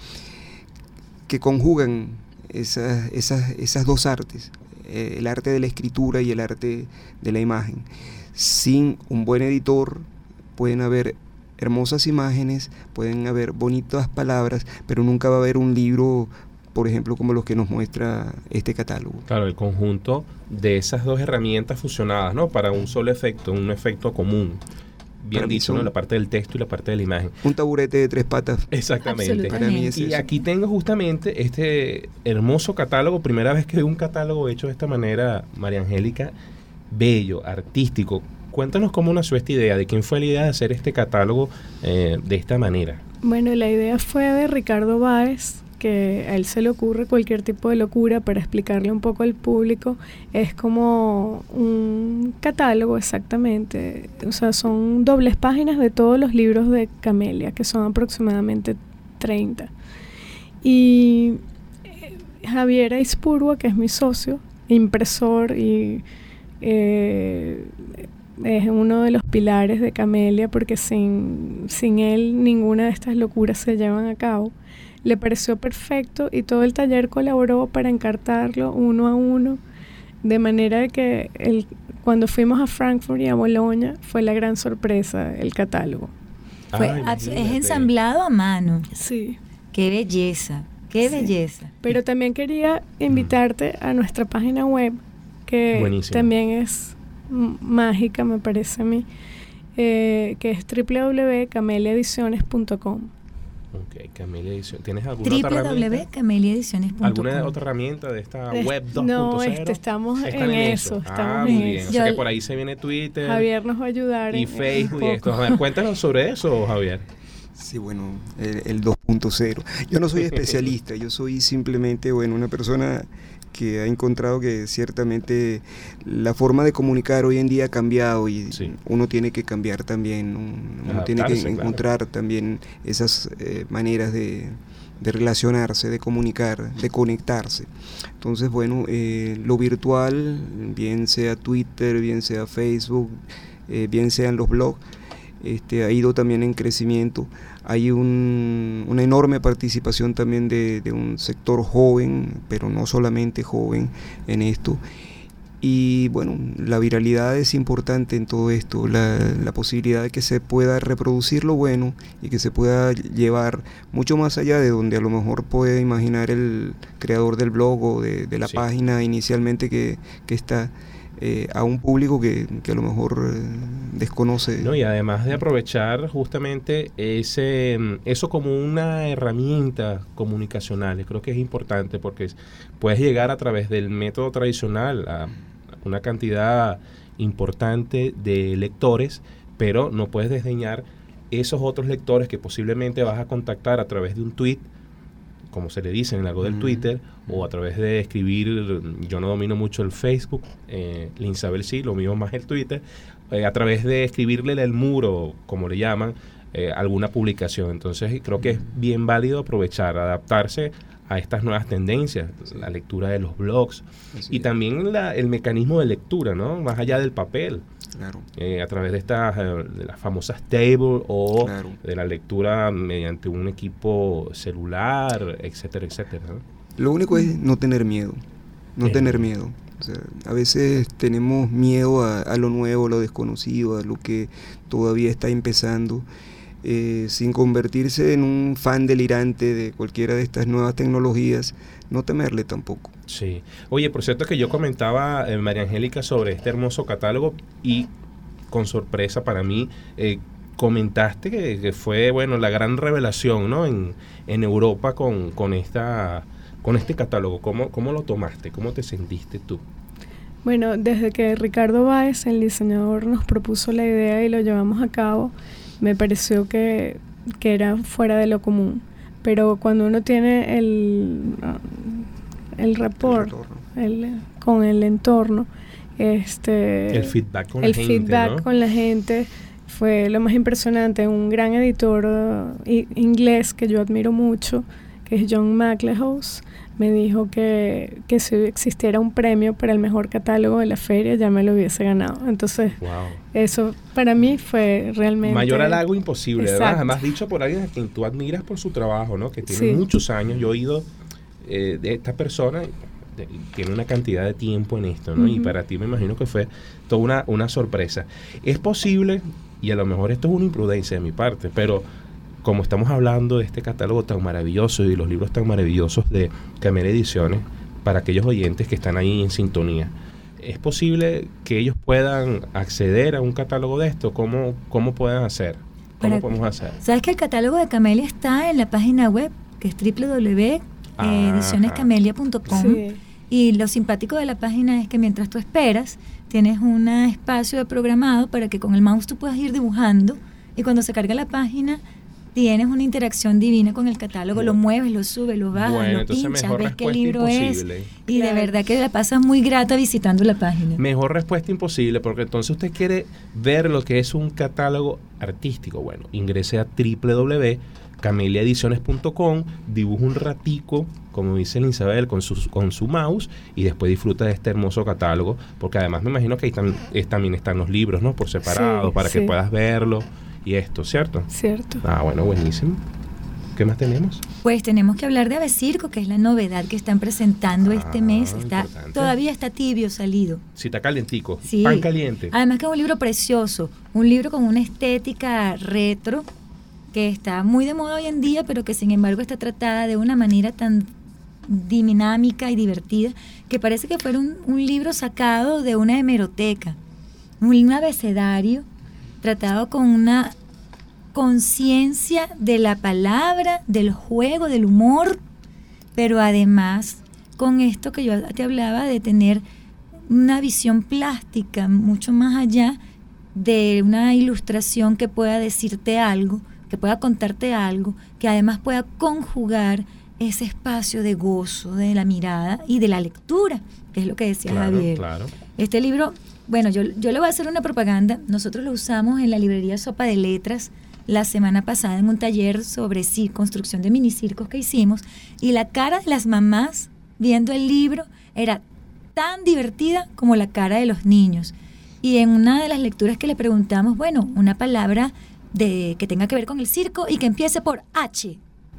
Speaker 7: que conjugan esas, esas, esas dos artes, eh, el arte de la escritura y el arte de la imagen. Sin un buen editor pueden haber hermosas imágenes, pueden haber bonitas palabras, pero nunca va a haber un libro, por ejemplo, como los que nos muestra este catálogo.
Speaker 3: Claro, el conjunto de esas dos herramientas fusionadas, ¿no? Para un solo efecto, un efecto común. Bien
Speaker 7: Para mí
Speaker 3: dicho,
Speaker 7: son-
Speaker 3: ¿no? La parte del texto y la parte de la imagen.
Speaker 7: Un taburete de tres patas.
Speaker 3: Exactamente.
Speaker 2: Absolutamente.
Speaker 7: Para mí es
Speaker 3: Y
Speaker 7: eso.
Speaker 3: aquí tengo justamente este hermoso catálogo, primera vez que veo un catálogo hecho de esta manera, María Angélica, bello, artístico. Cuéntanos cómo nació esta idea, de quién fue la idea de hacer este catálogo eh, de esta manera.
Speaker 6: Bueno, la idea fue de Ricardo Báez, que a él se le ocurre cualquier tipo de locura para explicarle un poco al público. Es como un catálogo exactamente, o sea, son dobles páginas de todos los libros de Camelia, que son aproximadamente treinta. Y eh, Javier Aispurua, que es mi socio, impresor y eh, es uno de los pilares de Camelia, porque sin, sin él ninguna de estas locuras se llevan a cabo. Le pareció perfecto y todo el taller colaboró para encartarlo uno a uno, de manera que el, cuando fuimos a Frankfurt y a Bolonia fue la gran sorpresa el catálogo.
Speaker 2: Fue
Speaker 3: Ah,
Speaker 2: abs- es
Speaker 3: imagínate.
Speaker 2: ensamblado a mano.
Speaker 6: Sí.
Speaker 2: Qué belleza, qué
Speaker 6: Sí.
Speaker 2: belleza.
Speaker 6: Pero también quería invitarte a nuestra página web, que
Speaker 3: Buenísimo.
Speaker 6: también es m- mágica, me parece a mí, eh, que es doble u doble u doble u punto camelia ediciones punto com.
Speaker 3: Ok, Camelia Edición. ¿Tienes alguna otra
Speaker 2: doble u doble u doble u
Speaker 3: herramienta?
Speaker 2: punto camelia ediciones punto com.
Speaker 3: ¿Alguna otra herramienta de esta
Speaker 6: Es-
Speaker 3: web dos punto cero?
Speaker 6: no, este, estamos
Speaker 3: Están
Speaker 6: en eso,
Speaker 3: Ah,
Speaker 6: estamos
Speaker 3: muy
Speaker 6: en
Speaker 3: bien.
Speaker 6: eso.
Speaker 3: O sea
Speaker 2: Yo-
Speaker 3: que por ahí se viene Twitter
Speaker 6: Javier nos va a ayudar
Speaker 3: y
Speaker 6: en-
Speaker 3: Facebook
Speaker 6: en
Speaker 3: y esto.
Speaker 6: poco.
Speaker 3: A ver, cuéntanos sobre eso, Javier.
Speaker 7: Sí, bueno, el, el dos punto cero. Yo no soy especialista, yo soy simplemente, bueno, una persona que ha encontrado que ciertamente la forma de comunicar hoy en día ha cambiado y
Speaker 3: Sí.
Speaker 7: uno tiene que cambiar también, un- uno tiene que
Speaker 3: Adaptarse, claro.
Speaker 7: encontrar también esas eh, maneras de, de relacionarse, de comunicar, de conectarse. Entonces, bueno, eh, lo virtual, bien sea Twitter, bien sea Facebook, eh, bien sean los blogs, Este, ha ido también en crecimiento. Hay un, una enorme participación también de, de un sector joven, pero no solamente joven en esto. Y bueno, la viralidad es importante en todo esto, la, la posibilidad de que se pueda reproducir lo bueno y que se pueda llevar mucho más allá de donde a lo mejor puede imaginar el creador del blog o de, de la
Speaker 3: Sí.
Speaker 7: página inicialmente que, que está. Eh, a un público que, que a lo mejor eh, desconoce.
Speaker 3: No, y además de aprovechar justamente ese mm, eso como una herramienta comunicacional, yo creo que es importante porque es- puedes llegar a través del método tradicional a una cantidad importante de lectores, pero no puedes desdeñar esos otros lectores que posiblemente vas a contactar a través de un tweet como se le dice en el argot del
Speaker 7: Mm.
Speaker 3: Twitter, o a través de escribir, yo no domino mucho el Facebook, eh, Linsabel sí, lo mío más el Twitter, eh, a través de escribirle el muro, como le llaman, eh, alguna publicación. Entonces creo que es bien válido aprovechar, adaptarse a estas nuevas tendencias,
Speaker 7: Sí.
Speaker 3: la lectura de los blogs
Speaker 7: Así
Speaker 3: y
Speaker 7: es.
Speaker 3: también la, el mecanismo de lectura, ¿no? Más allá del papel,
Speaker 7: Claro.
Speaker 3: eh, a través de estas, eh, de las famosas tables o
Speaker 7: Claro.
Speaker 3: de la lectura mediante un equipo celular, etcétera, etcétera, ¿no?
Speaker 7: Lo único es no tener miedo, no
Speaker 3: Bien.
Speaker 7: tener miedo. O sea, a veces tenemos miedo a, a lo nuevo, a lo desconocido, a lo que todavía está empezando, eh, sin convertirse en un fan delirante de cualquiera de estas nuevas tecnologías, no temerle tampoco.
Speaker 3: Sí. Oye, por cierto que yo comentaba, eh, María Angélica, sobre este hermoso catálogo y con sorpresa para mí, eh, comentaste que, que fue, bueno, la gran revelación, ¿no? En, en Europa con, con, esta, con este catálogo. ¿Cómo, ¿Cómo lo tomaste? ¿Cómo te sentiste tú?
Speaker 6: Bueno, desde que Ricardo Báez, el diseñador, nos propuso la idea y lo llevamos a cabo, me pareció que, que era fuera de lo común. Pero cuando uno tiene el, el rapport
Speaker 7: El retorno.
Speaker 6: el- con el entorno, este,
Speaker 3: El feedback con
Speaker 6: el
Speaker 3: la gente,
Speaker 6: feedback
Speaker 3: ¿no?
Speaker 6: con la gente fue lo más impresionante. Un gran editor uh, i- inglés que yo admiro mucho, que es John McLehouse, me dijo que, que si existiera un premio para el mejor catálogo de la feria ya me lo hubiese ganado. Entonces,
Speaker 3: Wow.
Speaker 6: eso para mí fue realmente...
Speaker 3: Mayor halago imposible, ¿verdad?
Speaker 6: Exacto.
Speaker 3: Además dicho por alguien a quien tú admiras por su trabajo, ¿no? Que tiene
Speaker 6: Sí.
Speaker 3: muchos años. Yo he oído eh, de esta persona, de- tiene una cantidad de tiempo en esto, ¿no? Y
Speaker 6: Ujú.
Speaker 3: para ti me imagino que fue toda una, una sorpresa. Es posible, y a lo mejor esto es una imprudencia de mi parte, pero como estamos hablando de este catálogo tan maravilloso y los libros tan maravillosos de Camelia Ediciones, para aquellos oyentes que están ahí en sintonía, ¿es posible que ellos puedan acceder a un catálogo de esto? ¿Cómo, cómo pueden hacer? ¿Cómo
Speaker 2: Para-
Speaker 3: podemos hacer?
Speaker 2: ¿Sabes que el catálogo de Camelia está en la página web, que es doble u doble u doble u punto ediciones camelia punto com?
Speaker 6: Sí.
Speaker 2: Y lo simpático de la página es que mientras tú esperas, tienes un espacio de programado para que con el mouse tú puedas ir dibujando, y cuando se carga la página tienes una interacción divina con el catálogo, lo mueves, lo subes, lo bajas,
Speaker 3: Bueno,
Speaker 2: lo
Speaker 3: entonces
Speaker 2: pinchas,
Speaker 3: mejor
Speaker 2: ves qué
Speaker 3: respuesta
Speaker 2: libro es,
Speaker 3: imposible.
Speaker 2: y de
Speaker 6: Claro.
Speaker 2: verdad que la pasas muy grata visitando la página.
Speaker 3: Mejor respuesta imposible, porque entonces usted quiere ver lo que es un catálogo artístico. Bueno, ingrese a doble u doble u doble u punto camelia ediciones punto com, dibuja un ratico, como dice el Isabel, con su, con su mouse, y después disfruta de este hermoso catálogo, porque además me imagino que ahí tam- es- también están los libros, ¿no? Por separado,
Speaker 6: Sí,
Speaker 3: para que
Speaker 6: sí.
Speaker 3: puedas verlo y esto, ¿cierto?
Speaker 6: Cierto.
Speaker 3: Ah, bueno, buenísimo. ¿Qué más tenemos?
Speaker 2: Pues tenemos que hablar de Ave Circo, que es la novedad que están presentando este
Speaker 3: Ah,
Speaker 2: mes. Está,
Speaker 3: importante.
Speaker 2: todavía está tibio salido.
Speaker 3: Si está calientico,
Speaker 2: Sí.
Speaker 3: pan caliente.
Speaker 2: Además que es un libro precioso, un libro con una estética retro que está muy de moda hoy en día, pero que sin embargo está tratada de una manera tan dinámica y divertida que parece que fuera un, un libro sacado de una hemeroteca, un abecedario tratado con una conciencia de la palabra, del juego, del humor, pero además con esto que yo te hablaba de tener una visión plástica mucho más allá de una ilustración que pueda decirte algo, que pueda contarte algo, que además pueda conjugar ese espacio de gozo de la mirada y de la lectura, que es lo que decía
Speaker 3: Claro,
Speaker 2: Javier.
Speaker 3: claro.
Speaker 2: Este libro, bueno, yo, yo le voy a hacer una propaganda. Nosotros lo usamos en la librería Sopa de Letras la semana pasada en un taller sobre sí, construcción de minicircos que hicimos, y la cara de las mamás viendo el libro era tan divertida como la cara de los niños. Y en una de las lecturas que le preguntamos, bueno, una palabra de que tenga que ver con el circo y que empiece por H.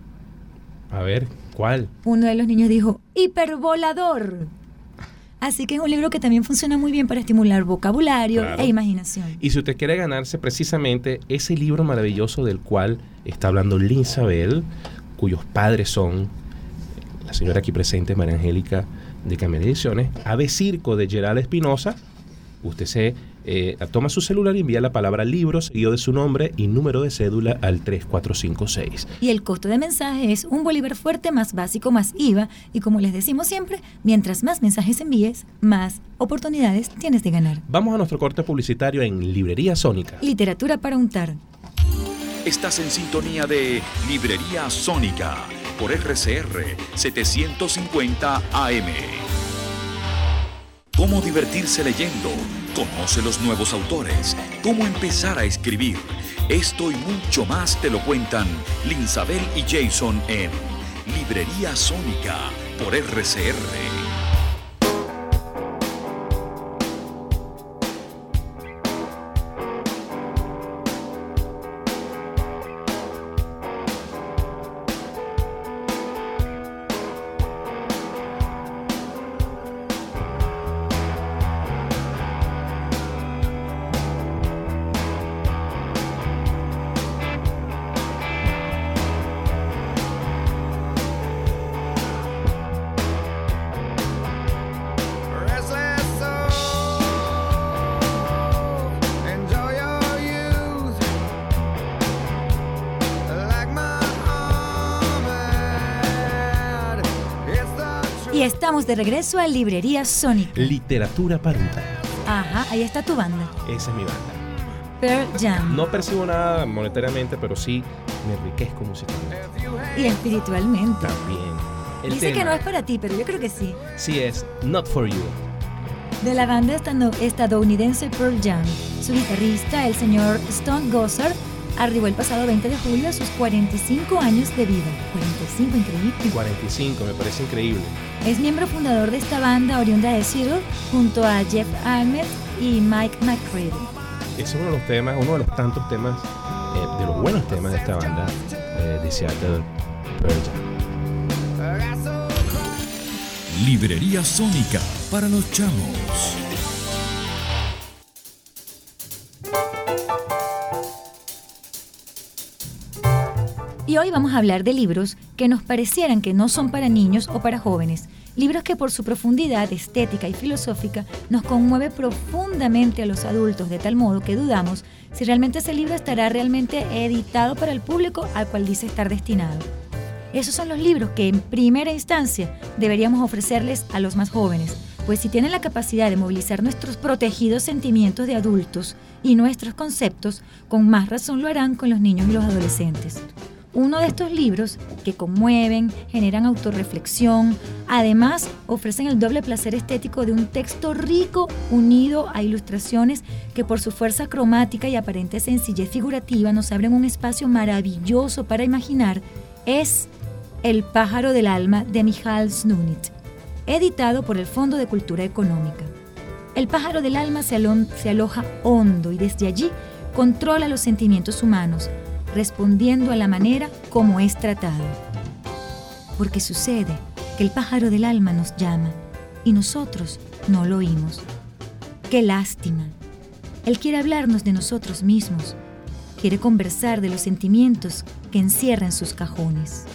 Speaker 3: A ver, ¿cuál?
Speaker 2: Uno de los niños dijo, hipervolador. Así que es un libro que también funciona muy bien para estimular vocabulario
Speaker 3: Claro.
Speaker 2: e imaginación.
Speaker 3: Y si usted quiere ganarse precisamente ese libro maravilloso del cual está hablando Linsabel, cuyos padres son la señora aquí presente, María Angélica de Camelia Ediciones, Ave Circo de Gerald Espinosa, usted se eh, toma su celular y envía la palabra libro seguido de su nombre y número de cédula al tres cuatro cinco seis.
Speaker 2: Y el costo de mensaje es un bolívar fuerte más básico más I V A. Y como les decimos siempre, mientras más mensajes envíes, más oportunidades tienes de ganar.
Speaker 3: Vamos a nuestro corte publicitario en Librería Sónica.
Speaker 2: Literatura para untar.
Speaker 1: Estás en sintonía de Librería Sónica, por R C R setecientos cincuenta A M. Cómo divertirse leyendo, conoce los nuevos autores, cómo empezar a escribir. Esto y mucho más te lo cuentan Linsabel y Jason en Librería Sónica por R C R.
Speaker 2: Y estamos de regreso a Librería Sónica.
Speaker 3: Literatura para untar.
Speaker 2: Ajá, ahí está tu banda.
Speaker 3: Esa es mi banda.
Speaker 2: Pearl Jam.
Speaker 3: No percibo nada monetariamente, pero sí me enriquezco musicalmente.
Speaker 2: Y espiritualmente.
Speaker 3: También. El
Speaker 2: Dice
Speaker 3: tema,
Speaker 2: que no es para ti, pero yo creo que sí.
Speaker 3: Sí es Not For You.
Speaker 2: De la banda estando- estadounidense Pearl Jam. Su guitarrista, el señor Stone Gossard, arribó el pasado veinte de julio a sus cuarenta y cinco años de vida. cuarenta y cinco, increíble.
Speaker 3: cuarenta y cinco, me parece increíble.
Speaker 2: Es miembro fundador de esta banda oriunda de Seattle, junto a Jeff Ament y Mike McCready.
Speaker 3: Ese es uno de los temas, uno de los tantos temas, eh, de los buenos temas de esta banda eh, de Seattle, Pearl Jam.
Speaker 1: Librería Sónica para los chamos.
Speaker 2: Y hoy vamos a hablar de libros que nos parecieran que no son para niños o para jóvenes. Libros que por su profundidad estética y filosófica nos conmueve profundamente a los adultos, de tal modo que dudamos si realmente ese libro estará realmente editado para el público al cual dice estar destinado. Esos son los libros que en primera instancia deberíamos ofrecerles a los más jóvenes, pues si tienen la capacidad de movilizar nuestros protegidos sentimientos de adultos y nuestros conceptos, con más razón lo harán con los niños y los adolescentes. Uno de estos libros que conmueven, generan autorreflexión, además ofrecen el doble placer estético de un texto rico unido a ilustraciones que por su fuerza cromática y aparente sencillez figurativa nos abren un espacio maravilloso para imaginar, es El pájaro del alma de Michal Snunit, editado por el Fondo de Cultura Económica. El pájaro del alma se, alo- se aloja hondo y desde allí controla los sentimientos humanos, respondiendo a la manera como es tratado. Porque sucede que el pájaro del alma nos llama y nosotros no lo oímos. ¡Qué lástima! Él quiere hablarnos de nosotros mismos, quiere conversar de los sentimientos que encierra en sus cajones.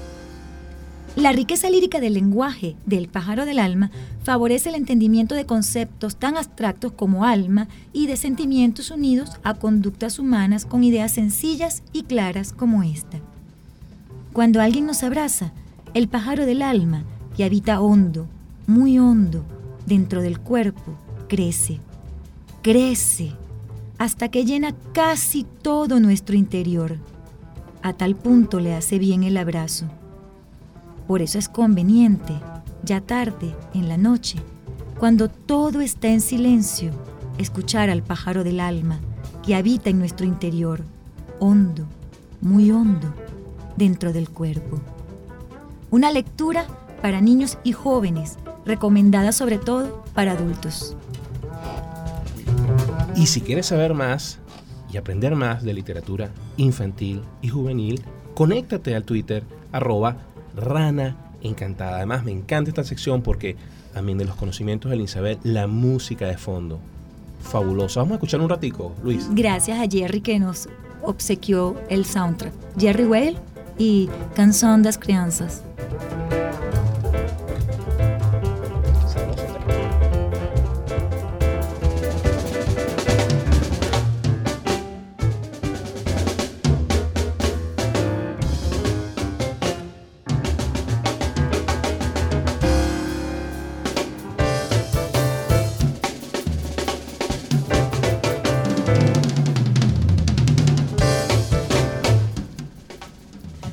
Speaker 2: La riqueza lírica del lenguaje del pájaro del alma favorece el entendimiento de conceptos tan abstractos como alma y de sentimientos unidos a conductas humanas con ideas sencillas y claras como esta. Cuando alguien nos abraza, el pájaro del alma, que habita hondo, muy hondo, dentro del cuerpo, crece, crece, hasta que llena casi todo nuestro interior. A tal punto le hace bien el abrazo. Por eso es conveniente, ya tarde, en la noche, cuando todo está en silencio, escuchar al pájaro del alma que habita en nuestro interior, hondo, muy hondo, dentro del cuerpo. Una lectura para niños y jóvenes, recomendada sobre todo para adultos.
Speaker 3: Y si quieres saber más y aprender más de literatura infantil y juvenil, conéctate al Twitter, arroba Rana Encantada. Además, me encanta esta sección porque, también de los conocimientos de Linsabel, la música de fondo, fabulosa. Vamos a escuchar un ratico, Luis.
Speaker 2: Gracias a Jerry que nos obsequió el soundtrack. Jerry Whale y Canção das Crianças.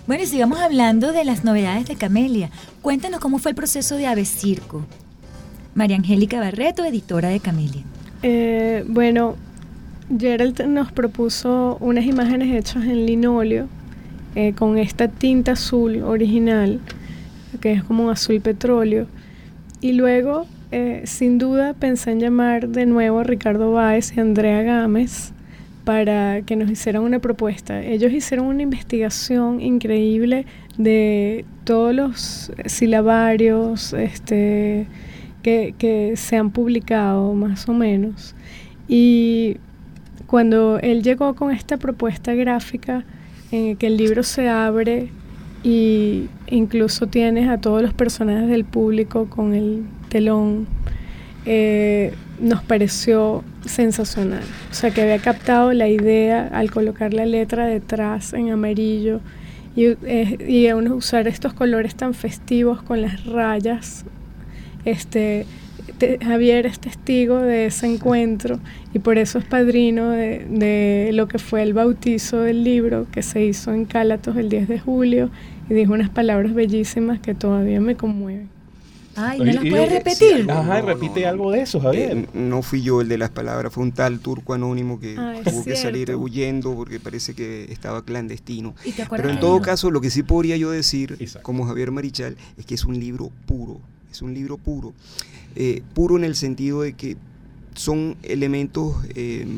Speaker 2: Bueno, y sigamos hablando de las novedades de Camelia. Cuéntanos cómo fue el proceso de Ave Circo. María Angélica Barreto, editora de Camelia.
Speaker 6: Eh, bueno, Gerald nos propuso unas imágenes hechas en linóleo eh, con esta tinta azul original, que es como un azul petróleo. Y luego, eh, sin duda, pensé en llamar de nuevo a Ricardo Báez y Andrea Gámez para que nos hicieran una propuesta. Ellos hicieron una investigación increíble de todos los silabarios este, que, que se han publicado, más o menos. Y cuando él llegó con esta propuesta gráfica, en que el libro se abre y incluso tienes a todos los personajes del público con el telón, eh, nos pareció sensacional. O sea, que había captado la idea al colocar la letra detrás en amarillo y, eh, y a usar estos colores tan festivos con las rayas. Este, te, Javier es testigo de ese encuentro y por eso es padrino de, de lo que fue el bautizo del libro que se hizo en Cálatos el diez de julio y dijo unas palabras bellísimas que todavía me conmueven.
Speaker 2: Ay, ¿no las puedes repetir?
Speaker 3: Sí, Ajá,
Speaker 7: no,
Speaker 3: repite
Speaker 7: no,
Speaker 3: algo de eso, Javier.
Speaker 7: Eh, no fui yo el de las palabras, fue un tal turco anónimo que
Speaker 6: ah,
Speaker 7: tuvo que
Speaker 6: cierto.
Speaker 7: salir huyendo porque parece que estaba clandestino.
Speaker 2: ¿Y te acuerdas
Speaker 7: Pero en
Speaker 2: de
Speaker 7: todo
Speaker 2: ello?
Speaker 7: caso, lo que sí podría yo decir,
Speaker 3: Exacto.
Speaker 7: como Javier Marichal, es que es un libro puro, es un libro puro. Eh, puro en el sentido de que son elementos eh,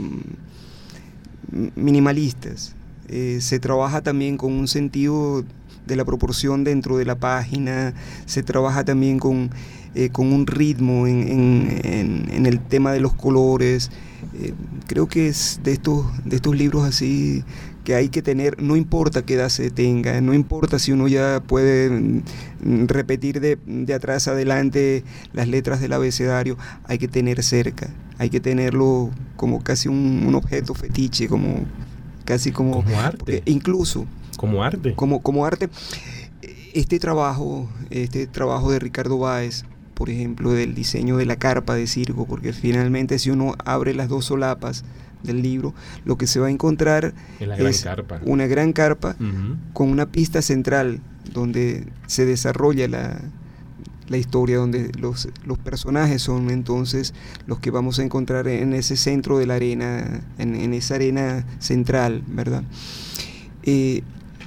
Speaker 7: minimalistas. Eh, se trabaja también con un sentido de la proporción dentro de la página, se trabaja también con, eh, con un ritmo en, en, en, en el tema de los colores. Eh, creo que es de estos, de estos libros así que hay que tener, no importa qué edad se tenga, no importa si uno ya puede mm, repetir de, de atrás adelante las letras del abecedario, hay que tener cerca, hay que tenerlo como casi un, un objeto fetiche, como casi como,
Speaker 3: como arte,
Speaker 7: incluso
Speaker 3: como arte,
Speaker 7: como, como arte. Este trabajo, este trabajo de Ricardo Báez, por ejemplo, del diseño de la carpa de circo, porque finalmente si uno abre las dos solapas del libro, lo que se va a encontrar
Speaker 3: en la gran
Speaker 7: es
Speaker 3: carpa.
Speaker 7: una gran carpa
Speaker 3: uh-huh.
Speaker 7: con una pista central donde se desarrolla la, la historia, donde los, los personajes son entonces los que vamos a encontrar en ese centro de la arena, en, en esa arena central, ¿verdad? Eh,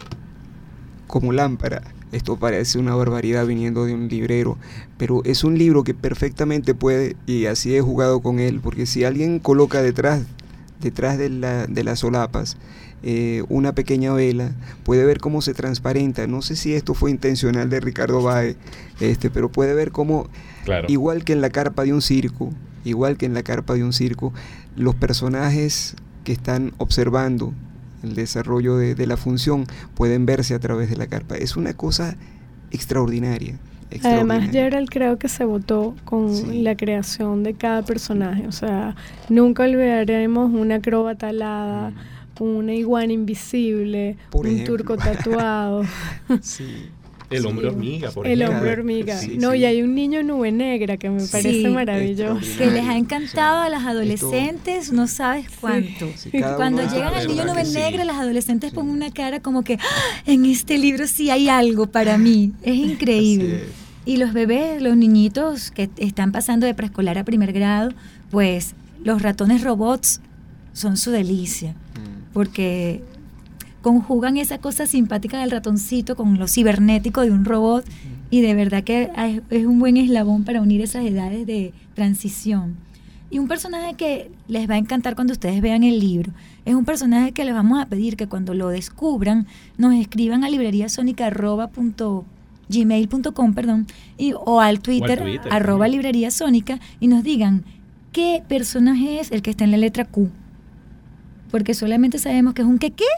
Speaker 7: como lámpara. Esto parece una barbaridad viniendo de un librero, pero es un libro que perfectamente puede, y así he jugado con él, porque si alguien coloca detrás, detrás de, la, de las solapas eh, una pequeña vela, puede ver cómo se transparenta. No sé si esto fue intencional de Ricardo Báez, este, pero puede ver cómo,
Speaker 3: claro.
Speaker 7: igual que en la carpa de un circo, igual que en la carpa de un circo, los personajes que están observando el desarrollo de, de la función pueden verse a través de la carpa. Es una cosa extraordinaria. extraordinaria.
Speaker 6: Además, Gerald creo que se votó con sí. la creación de cada personaje. O sea, nunca olvidaremos una acróbata alada, mm. una iguana invisible, por un ejemplo. turco tatuado.
Speaker 7: Sí.
Speaker 3: El hombre hormiga, por
Speaker 6: el
Speaker 3: ejemplo.
Speaker 6: El hombre hormiga.
Speaker 7: Sí,
Speaker 6: no,
Speaker 7: sí.
Speaker 6: y hay un niño nube negra que me parece
Speaker 2: sí,
Speaker 6: maravilloso.
Speaker 2: Que les ha encantado a las adolescentes, Esto, no sabes cuánto.
Speaker 7: Sí,
Speaker 2: Cuando llegan al niño nube negra, sí. las adolescentes sí. ponen una cara como que ¡ah! En este libro sí hay algo para mí. Es increíble. Y los bebés, los niñitos que están pasando de preescolar a primer grado, pues los ratones robots son su delicia. Mm. Porque conjugan esa cosa simpática del ratoncito con lo cibernético de un robot y de verdad que es un buen eslabón para unir esas edades de transición. Y un personaje que les va a encantar cuando ustedes vean el libro, es un personaje que les vamos a pedir que cuando lo descubran nos escriban a libreriasónica arroba punto gmail punto com perdón, y, o al Twitter, o al Twitter arroba libreriasónica y nos digan qué personaje es el que está en la letra Q. Porque solamente sabemos que es un que qué.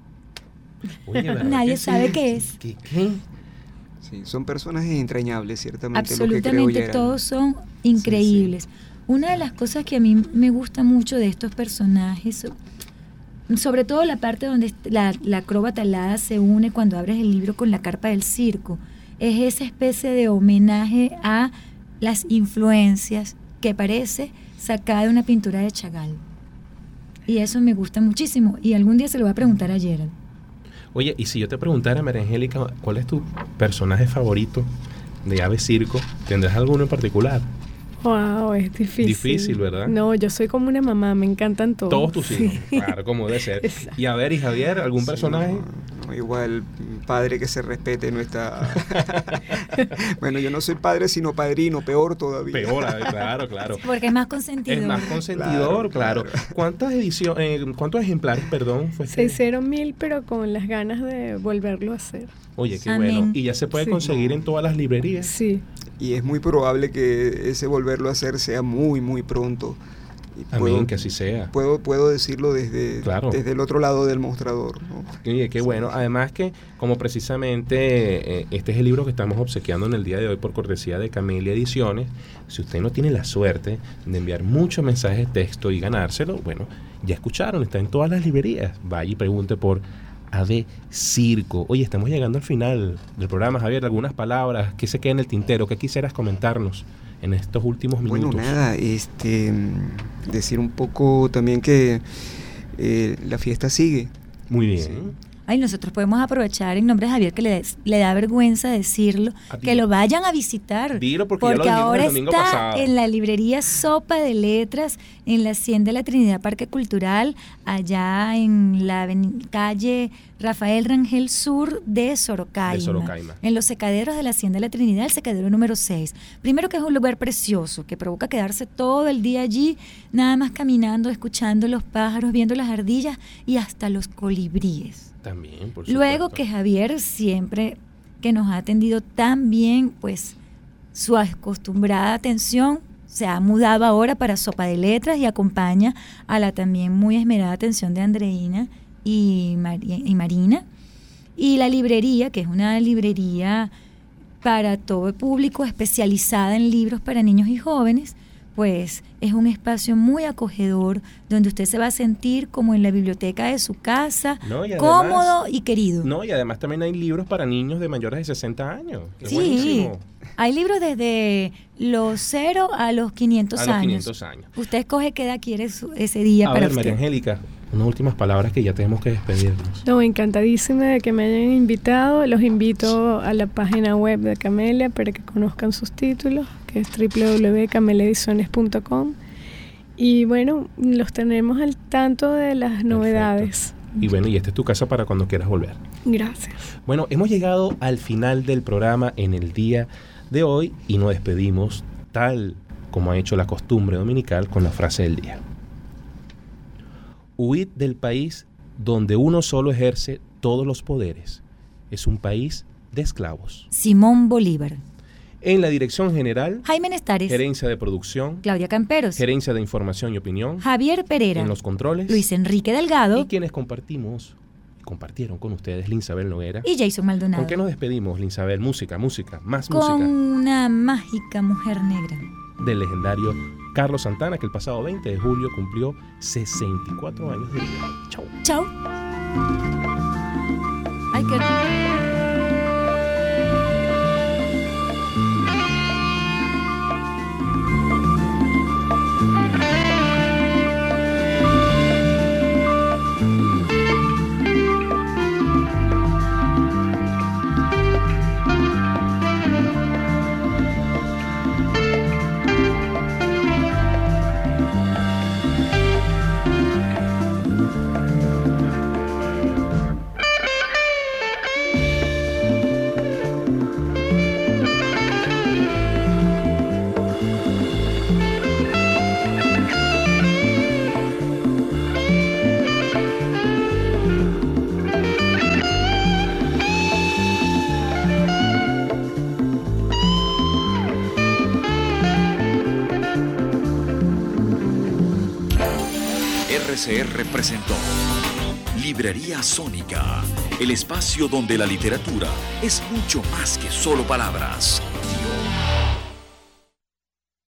Speaker 3: Oye,
Speaker 2: nadie sabe
Speaker 3: sí,
Speaker 2: qué es.
Speaker 3: ¿Qué, qué?
Speaker 7: Sí, son personajes entrañables, ciertamente.
Speaker 2: Absolutamente,
Speaker 7: lo que creo
Speaker 2: todos son increíbles. Sí, sí. Una de las cosas que a mí me gusta mucho de estos personajes, sobre todo la parte donde la, la acróbata alada se une cuando abres el libro con la carpa del circo, es esa especie de homenaje a las influencias que parece sacada de una pintura de Chagall. Y eso me gusta muchísimo. Y algún día se lo voy a preguntar a Gerald.
Speaker 3: Oye, y si yo te preguntara, María Angélica, ¿cuál es tu personaje favorito de Ave Circo? ¿Tendrás alguno en particular?
Speaker 6: Wow, es difícil.
Speaker 3: Difícil, ¿verdad?
Speaker 6: No, yo soy como una mamá, me encantan todos.
Speaker 3: Todos tus hijos,
Speaker 6: Sí.
Speaker 3: claro, como debe ser.
Speaker 6: Exacto.
Speaker 3: Y a ver, y Javier, ¿algún
Speaker 7: Sí,
Speaker 3: personaje?
Speaker 7: no, no, igual, padre que se respete no está... Bueno, yo no soy padre, sino padrino, peor todavía.
Speaker 3: Peor, a ver, claro, claro.
Speaker 2: Porque es más consentidor.
Speaker 3: Es más consentidor, claro.
Speaker 7: Claro, claro.
Speaker 3: ¿Cuántas ediciones, eh, cuántos ejemplares, perdón, fue
Speaker 6: Se
Speaker 3: este?
Speaker 6: hicieron mil, pero con las ganas de volverlo a hacer.
Speaker 3: Oye, qué
Speaker 2: Amén.
Speaker 3: bueno. Y ya se puede
Speaker 6: Sí.
Speaker 3: conseguir en todas las librerías.
Speaker 6: Sí.
Speaker 7: Y es muy probable que ese volverlo a hacer sea muy, muy pronto. Y
Speaker 3: Amén,
Speaker 7: puedo,
Speaker 3: que así sea.
Speaker 7: puedo, puedo decirlo desde,
Speaker 3: Claro.
Speaker 7: desde el otro lado del mostrador, ¿no?
Speaker 3: Oye, qué bueno. Además que, como precisamente eh, este es el libro que estamos obsequiando en el día de hoy por cortesía de Camelia Ediciones, si usted no tiene la suerte de enviar muchos mensajes de texto y ganárselo, bueno, ya escucharon, está en todas las librerías. Vaya y pregunte por Ave Circo. Oye, estamos llegando al final del programa, Javier. Algunas palabras, ¿qué se queda en el tintero? ¿Qué quisieras comentarnos en estos últimos minutos?
Speaker 7: Bueno, nada, este, mm, decir un poco también que eh, la fiesta sigue.
Speaker 3: Muy bien.
Speaker 7: Sí.
Speaker 2: Ay, nosotros podemos aprovechar en nombre de Javier, que le, le da vergüenza decirlo,
Speaker 3: A ti.
Speaker 2: que lo vayan a visitar.
Speaker 3: Dilo, porque ya lo
Speaker 2: porque
Speaker 3: dijimos
Speaker 2: ahora
Speaker 3: el domingo
Speaker 2: está
Speaker 3: pasado.
Speaker 2: en la librería Sopa de Letras, en la Hacienda de la Trinidad Parque Cultural, allá en la aveni- calle Rafael Rangel Sur de Sorocaima.
Speaker 3: De Sorocaima.
Speaker 2: En los secaderos de la Hacienda de la Trinidad, el secadero número seis. Primero que es un lugar precioso, que provoca quedarse todo el día allí, nada más caminando, escuchando los pájaros, viendo las ardillas y hasta los colibríes.
Speaker 3: También, por
Speaker 2: Luego
Speaker 3: supuesto.
Speaker 2: que Javier siempre que nos ha atendido tan bien, pues su acostumbrada atención se ha mudado ahora para Sopa de Letras y acompaña a la también muy esmerada atención de Andreina y, Mari- y Marina. Y la librería, que es una librería para todo el público especializada en libros para niños y jóvenes, pues es un espacio muy acogedor donde usted se va a sentir como en la biblioteca de su casa,
Speaker 3: No, y además-
Speaker 2: cómodo y querido.
Speaker 3: No, y además también hay libros para niños de mayores de sesenta años. Qué
Speaker 2: Sí,
Speaker 3: buenísimo.
Speaker 2: hay libros desde los cero a los quinientos
Speaker 3: A los
Speaker 2: años.
Speaker 3: quinientos años.
Speaker 2: Usted escoge qué edad quiere su- ese día
Speaker 3: A
Speaker 2: para
Speaker 3: ver, María
Speaker 2: usted.
Speaker 3: Angélica, unas últimas palabras que ya tenemos que despedirnos.
Speaker 6: No, encantadísima de que me hayan invitado. Los invito a la página web de Camelia para que conozcan sus títulos, que es doble u doble u doble u punto camelia ediciones punto com. Y bueno, los tenemos al tanto de las novedades.
Speaker 3: Y bueno, y esta es tu casa para cuando quieras volver.
Speaker 6: Gracias.
Speaker 3: Bueno, hemos llegado al final del programa en el día de hoy y nos despedimos tal como ha hecho la costumbre dominical con la frase del día. Huid del país donde uno solo ejerce todos los poderes. Es un país de esclavos.
Speaker 2: Simón Bolívar.
Speaker 3: En la dirección general,
Speaker 2: Jaime Nestares.
Speaker 3: gerencia de producción,
Speaker 2: Claudia Camperos.
Speaker 3: gerencia de información y opinión,
Speaker 2: Javier Pereira.
Speaker 3: en los controles,
Speaker 2: Luis Enrique Delgado.
Speaker 3: y quienes compartimos, compartieron con ustedes, Linsabel Noguera.
Speaker 2: Y Jason Maldonado.
Speaker 3: ¿Con qué nos despedimos, Linsabel? Música, música, más
Speaker 2: Con
Speaker 3: música
Speaker 2: una mágica mujer negra.
Speaker 3: del legendario Carlos Santana, que el pasado veinte de julio cumplió sesenta y cuatro años de vida. Chau.
Speaker 2: Chao. Ay, qué...
Speaker 1: R C R presentó Librería Sónica, el espacio donde la literatura es mucho más que solo palabras.